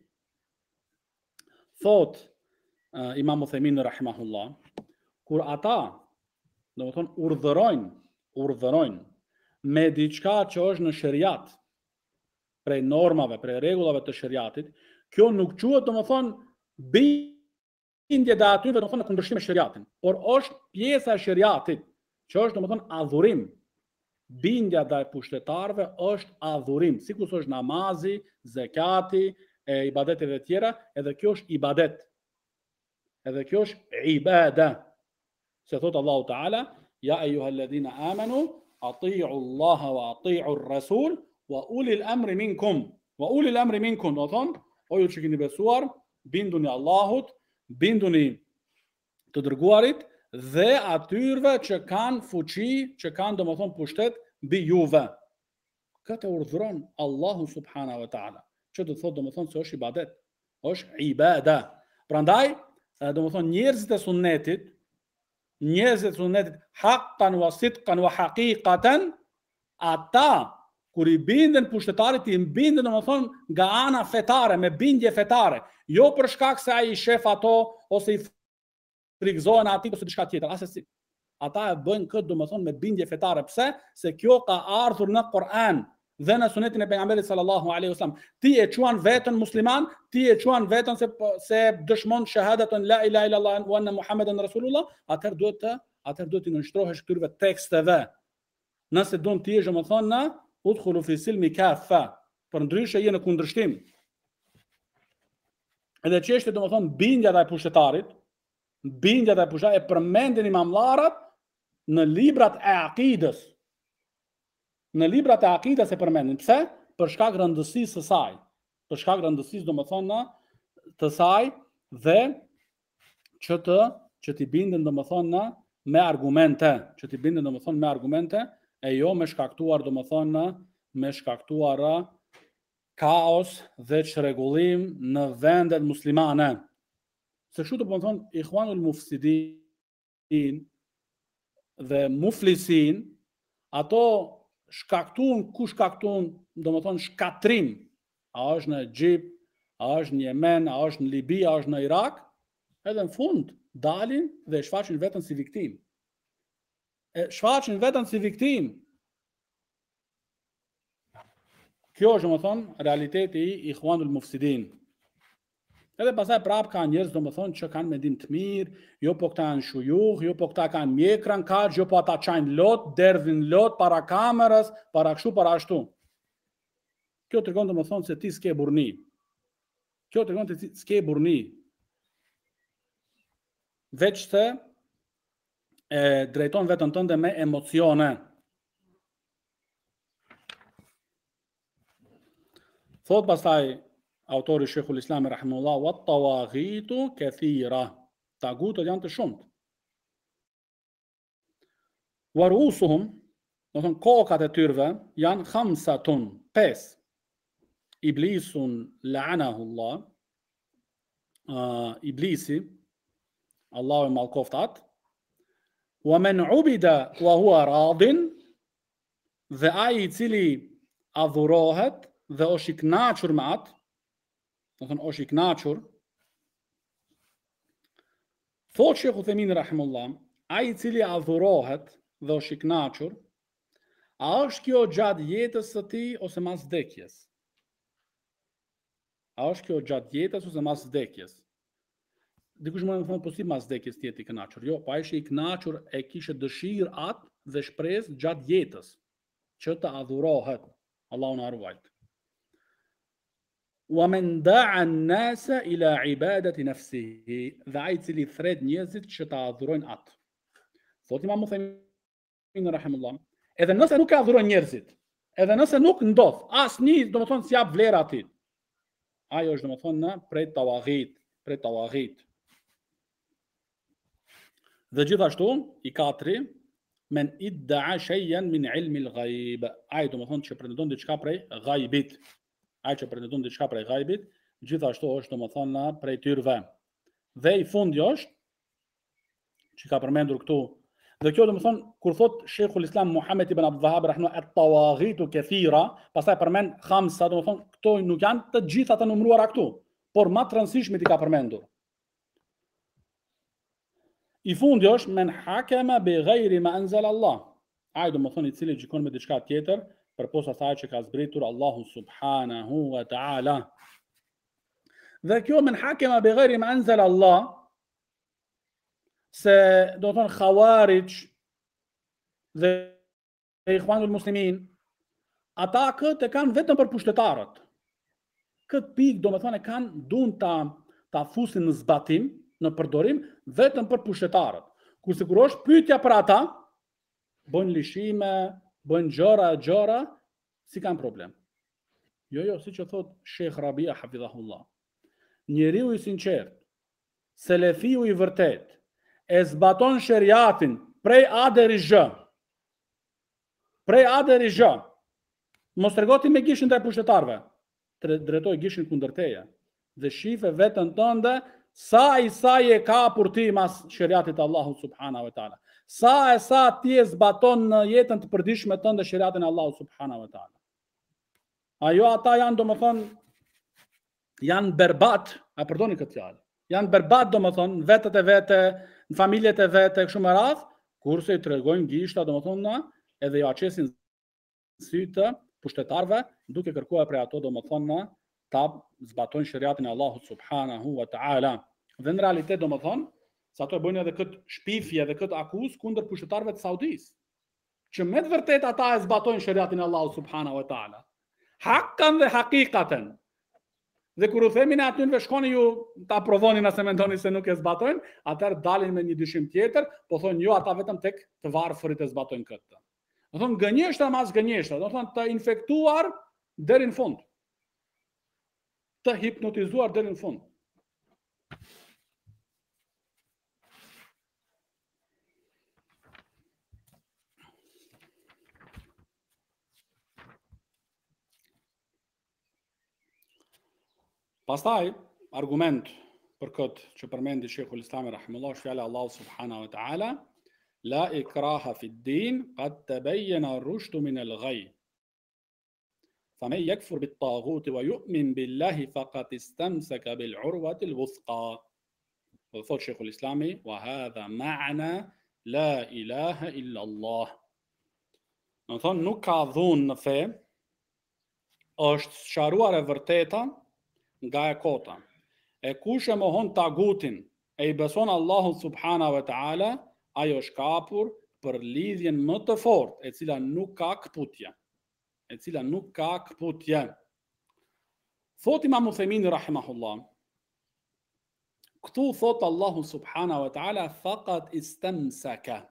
thot Imam Uthaymin rahimahullah, kur ata domethënë urdhërojnë me diçka që është në shariat, prej normave, prej rregullave të shariatit, kjo nuk quhet domethënë bindje dhe atyve domethënë në kundërshtim me shariatin, por është pjesa e shariatit, që është domethënë adhurim. Bindja ndaj pushtetarëve është adhurim, sikur është namazi, zakati, e ibadetet e tjera, edhe kjo është ibadet. Edhe kjo është ibada. Se thot Allahu Taala, ja ayyuhalladhina amanu, ati'u Allaha wa ati'u ar-rasul wa ulil amri minkum. Wa ulil amri minkum, do thonë, o ju që keni besuar, binduni Allahut, binduni të dërguarit dhe atyre që kanë fuqi, që kanë domethënë pushtet mbi juve. Këtë urdhëron Allahu subhanahu wa taala. Që do të thotë domethënë se është ibadet, është ibada. Prandaj, domethënë njerëzit e sunnetit haqqan wa sidqan wa haqiqatan, ata kur i binden pushtetarit, i binden domethënë nga ana fetare, me bindje fetare, jo për shkak se ai i shef ato ose i frikëzohen atij ose diçka tjetër, asesi. Ata e bëjnë këtë domethënë me bindje fetare. Pse? Se kjo ka ardhur në Kur'an dhe në sunetin e pejgamberit sallallahu alaihi wasallam. Ti e quan veten musliman, ti e quan veten se dëshmon shahadatun la ilaha illallah wa anna muhammadan rasulullah, atëherë duhet të nënshtrohesh këtyre teksteve. Nëse don ti jesh domethënë në udkhulu fi silmi kafa, përndryshe je në kundërshtim. Edhe çështja domethënë bindja ndaj pushtetarit, e përmendin imamllarët në librat e akidës. Në librat e akidës e përmendin. Pse? Për shkak rëndësisë së saj. Për shkak rëndësisë domethënë të saj dhe që t'i bindin domethënë me argumente, e jo me shkaktuar domethënë me shkaktuar kaos dhe çrregullim në vendet muslimane. Se kështu do të thonë Ikhwanul Mufsidin dhe muflisin, ato shkaktuan domethënë shkatrim. A është në Egjipt, a është në Yemen, a është në Libi, a është në Irak, edhe në fund dalin dhe shfaqin veten si viktim. Kjo është domethënë realiteti i Ikhwanul Mufsidin. Edhe pastaj prap ka njerëz domethënë që kanë mendim të mirë, jo po këta janë shujuh, jo po këta kanë mjekran kaç, jo po ata çajnë lot, derdhin lot para kamerës, para kështu, para ashtu. Kjo tregon domethënë se ti s'ke burni. Veç se e drejton veten tënde me emocione. Thot pastaj autori Sheikhul Islam rahimahullah, wa tawaghitu kathira. Tagutët janë të shumtë. Wa rusuhum, do të thonë kokat e tyre janë khamsatun, 5. Iblisun la'anahu Allah. Iblisi, Allahu e mallkoftat. Wa man ubida wa huwa radin, dhe ai i cili adhurohet dhe është i kënaqur me atë, do të thonë është i kënaqur. Thotë Sheikh Uthaymin rahimullah, ai I cili adhurohet dhe është I kënaqur, a është kjo gjatë jetës së tij ose mas vdekjes? A është kjo gjatë jetës ose mas vdekjes? Dikush mund të thonë po si mas vdekjes ti je I kënaqur? Jo, po ai është I kënaqur e kishte dëshirë atë dhe shpresë gjatë jetës që të adhurohet. Allahu na ruajt. Wa man da'a an-nasa ila ibadati nafsihi, dhe ai I cili thret njerëzit që ta adhurojnë atë. Thotë Imam Uthaymin rahimullah, edhe nëse nuk e adhurojnë njerëzit, edhe nëse nuk ndodh asnjë, domethënë si jap vlerë atij. Ajo është domethënë prej tawaghit. Dhe gjithashtu I katri, men idda'a shay'an min ilmi al-ghaib, ai domethënë që pretendon diçka prej ghaibit. Ai që pretendon diçka prej ghaibit, gjithashtu është domethënë prej tyrve. Dhe I fundi është që ka përmendur këtu. Dhe kjo domethënë kur thot Sheikhul Islam Muhammad ibn Abdul Wahhab rahimahullah at-tawaghitu kathira, pastaj përmend khamsa, domethënë këto nuk janë të gjitha të numëruara këtu, por më të rëndësishmit I ka përmendur. I fundi është men hakama bi ghayri ma anzala Allah. Ai domethënë I cili gjikon me diçka tjetër përposa asaj që ka zbritur Allahu subhanahu wa ta'ala. Dhe kjo men hakama bi ghayri ma anzala Allah, se do të thonë Khawarij dhe Ikhwanul Muslimin, ata këtë e kanë vetëm për pushtetarët. Këtë pikë do të thonë kanë duan ta fusin në zbatim, në përdorim vetëm për pushtetarët. Kurse kur është pyetja për ata, bën lishime, bën gjëra, si kanë problem. Jo, siç e thot Sheikh Rabia hafidhahullah. Njeriu I sinqert, selefiu I vërtet, e zbaton sheriatin prej A deri Z. Mos tregoti me gishin ndaj pushtetarëve. Drejtoj gishin kundër teje dhe shife veten tënde sa e ka për ti mas sheriatit Allahu subhanahu wa taala. Sa ti e zbaton në jetën të përditshme tënde sheriatin Allahu subhanahu wa taala. Ajo ata janë domethënë janë berbat, a përdoni këtë fjalë. Janë berbat domethënë vetët e vete, në familjet e vete kështu me radh, kurse I tregojnë gishta domethënë edhe ja çesin sytë pushtetarëve duke kërkuar prej ato domethënë ta zbatojnë sheriatin e Allahut subhanahu wa ta'ala. Dhe në realitet domethënë, se ato e bëjnë edhe këtë shpifje dhe këtë akuzë kundër pushtetarëve të Saudis, që me të vërtet ata e zbatojnë sheriatin e Allahut subhanahu wa ta'ala. Hakkan dhe hakikaten. Dhe kur u themin atyve shkoni ju ta provoni nëse mendoni se nuk e zbatojnë, atëherë dalin me një dyshim tjetër, po thonë jo, ata vetëm tek të varfërit e zbatojnë këtë. Do thonë gënjeshtra mas gënjeshtra, do thonë të infektuar deri në fund. Të hipnotizuar deri në fund. Pastaj, argument për këtë që përmendi Sheikhul Islam rahimahullah është fjala Allahu subhanahu wa ta'ala, la ikraha fi d-din, qad tabayyana ar-rushdu min al-ghayy. فمن يكفر بالطاغوت ويؤمن بالله فقد استمسك بالعروة الوثقى. وثوت شيخ الإسلام وهذا معنى لا إله إلا الله. Në thonë nuk ka dhunë në fe, është sharuar e vërteta nga e kota. E kush e mohon tagutin e I beson Allahu subhanahu wa ta'ala, ajo është kapur për lidhjen më të fortë, e cila nuk ka kputje. Thot Imam Uthaymin rahimahullah, këtu thot Allahu subhanahu wa ta'ala faqat istamsaka.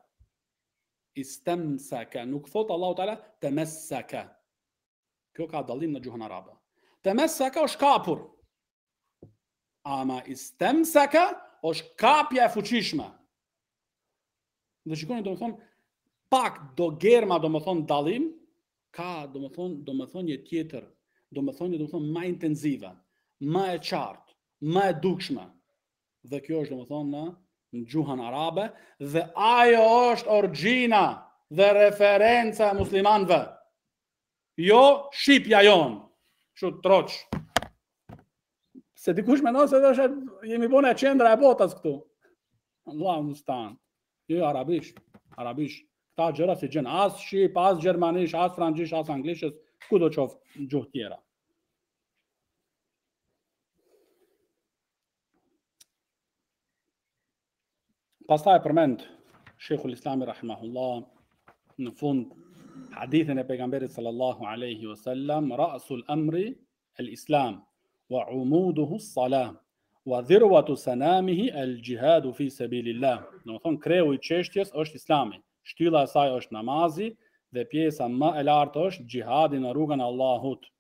Nuk thot Allahu ta'ala tamassaka. Kjo ka dallim në gjuhën arabe. Tamassaka është kapur. Ama istamsaka është kapja e fuqishme. Dhe shikoni domethënë pak do germa domethënë dallim, ka domethënie tjetër, domethënie më intenzive, më e qartë, më e dukshme. Dhe kjo është domethënë në gjuhën arabe dhe ajo është origjina dhe referenca e muslimanëve. Jo shqipja jon. Kështu troç. Se dikush mendon se jemi bënë qendra e botës këtu. Allahu mustaan. Jo arabisht. Këta gjëra si gjën as shqip, as gjermanisht, as francisht, as anglisht, ku do qoftë gjuhë tjera. Pastaj përmend Sheikhul Islami rahimahullah në fund hadithin e pejgamberit sallallahu alaihi wasallam, ra'sul amri al-islam wa umuduhu as-salam wa dhirwatu sanamihi al-jihadu fi sabilillah. Do të thonë kreu i çështjes është Islami, shtylla e saj është namazi dhe pjesa më e lartë është xhihadi në rrugën e Allahut.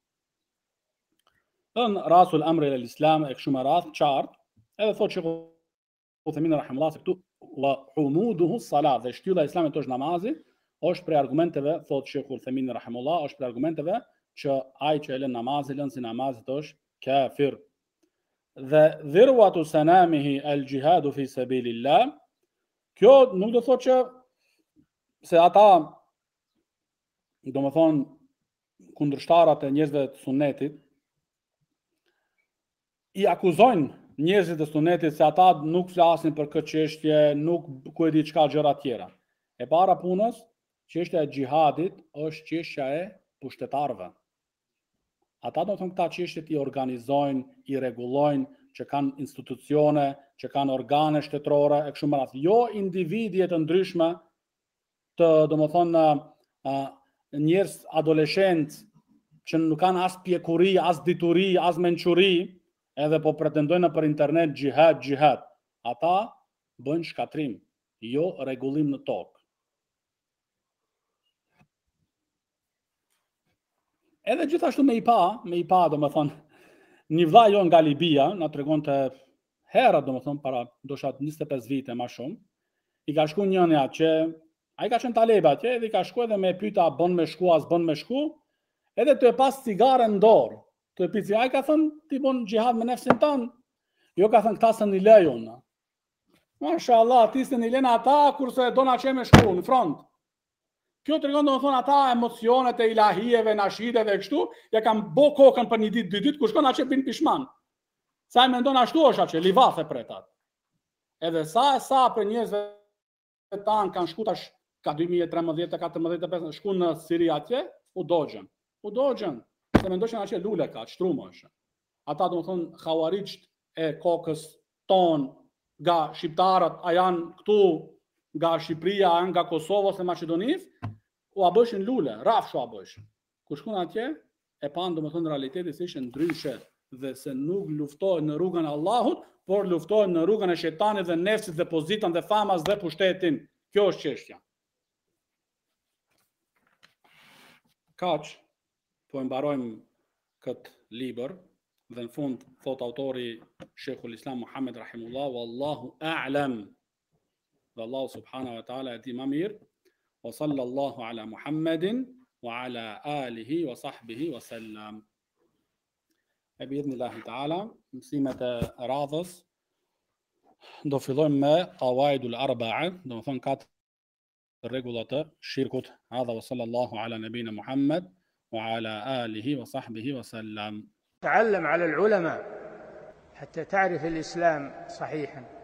Don rasul amri al-islam e kështu me radhë qartë, edhe thotë Sheikhu Uthaymin rahimahullah se këtu wa umuduhu as-salat, dhe shtylla e Islamit është namazi, është për argumenteve, thotë Sheikhu Uthaymin rahimahullah, është për argumenteve që ai që e lën namazin, lënsi namazit është kafir. Dhe dhirwatu sanamihi al-jihadu fi sabilillah, kjo nuk do thotë që se ata, do më thonë kundërshtarat e njerëzve të sunetit i akuzojnë njerëzit e sunetit se ata nuk flasin për këtë çështje, nuk ku e di çka gjëra tjera. E para punës, çështja e xhihadit është çështja e pushtetarëve. Ata do të thonë këta çështje i organizojnë, i rregullojnë, që kanë institucione, që kanë organe shtetërore e kështu me radhë. Jo individë të ndryshme të, domethënë, njerëz adoleshentë që nuk kanë as pjekuri, as dituri, as mençuri, edhe po pretendojnë për internet xhihad. Ata bëjnë shkatrim, jo rregullim në tokë. Edhe gjithashtu me i pa, domethënë, një vlla jo nga Libia, na tregonte herët, domethënë para ndoshta 25 vite më shumë, i ka shku njëri atje, ai ka qenë talebe atje, edhe i ka shku edhe me pyeta bën me shku, as bën me shku, edhe të e pas cigare në dorë. Të e pici, ai ka thënë, ti bën xhihad me nefsin tënd. Jo, ka thënë, këta së një lejon. Mashallah, ti së një lena ata, kurse do na që me shku në front. Kjo të regon, do më thonë, ata emocionet e ilahijeve, nashideve e kështu, ja kam bo kokën për një ditë, 2 ditë, kur shkon atë që bin pishman. Sa i mendon ashtu është atë që, livaf e pretat. Edhe sa për njerëzve tanë kanë shku tash, ka 2013, 2014, shku në Siri atje, u dogjen. Se mendojnë atë që lule ka, shtrumë është. Ata do më thonë, khawarijt e kokës tonë, nga shqiptarët, a janë këtu, nga Shqipëria, nga Kosova ose Maqedonisë, u a bëshin lule, rafshu a bëshin. Kur shkon atje, e panë do më thonë realiteti se ishte ndryshe dhe se nuk luftojnë në rrugën e Allahut, por luftojnë në rrugën e shejtanit dhe nefsit dhe pozitën dhe famas dhe pushtetin. Kjo është çështja. Kaq, po e mbarojmë këtë libër dhe në fund thot autori Sheikhul Islam Muhammed rahimullah, wallahu a'lam. Dhe Allah subhanahu wa ta'ala e di më mirë. Wa sallallahu ala Muhammedin wa ala alihi wa sahbihi wa sallam. E biidhnillahi ta'ala, mësimet e radhës do fillojmë me qawaidul arba'a, do të thonë 4 rregullat e shirkut. Hadha wa sallallahu ala nabina Muhammad wa ala alihi wa sahbihi wa sallam. تعلم على العلماء حتى تعرف الإسلام صحيحا.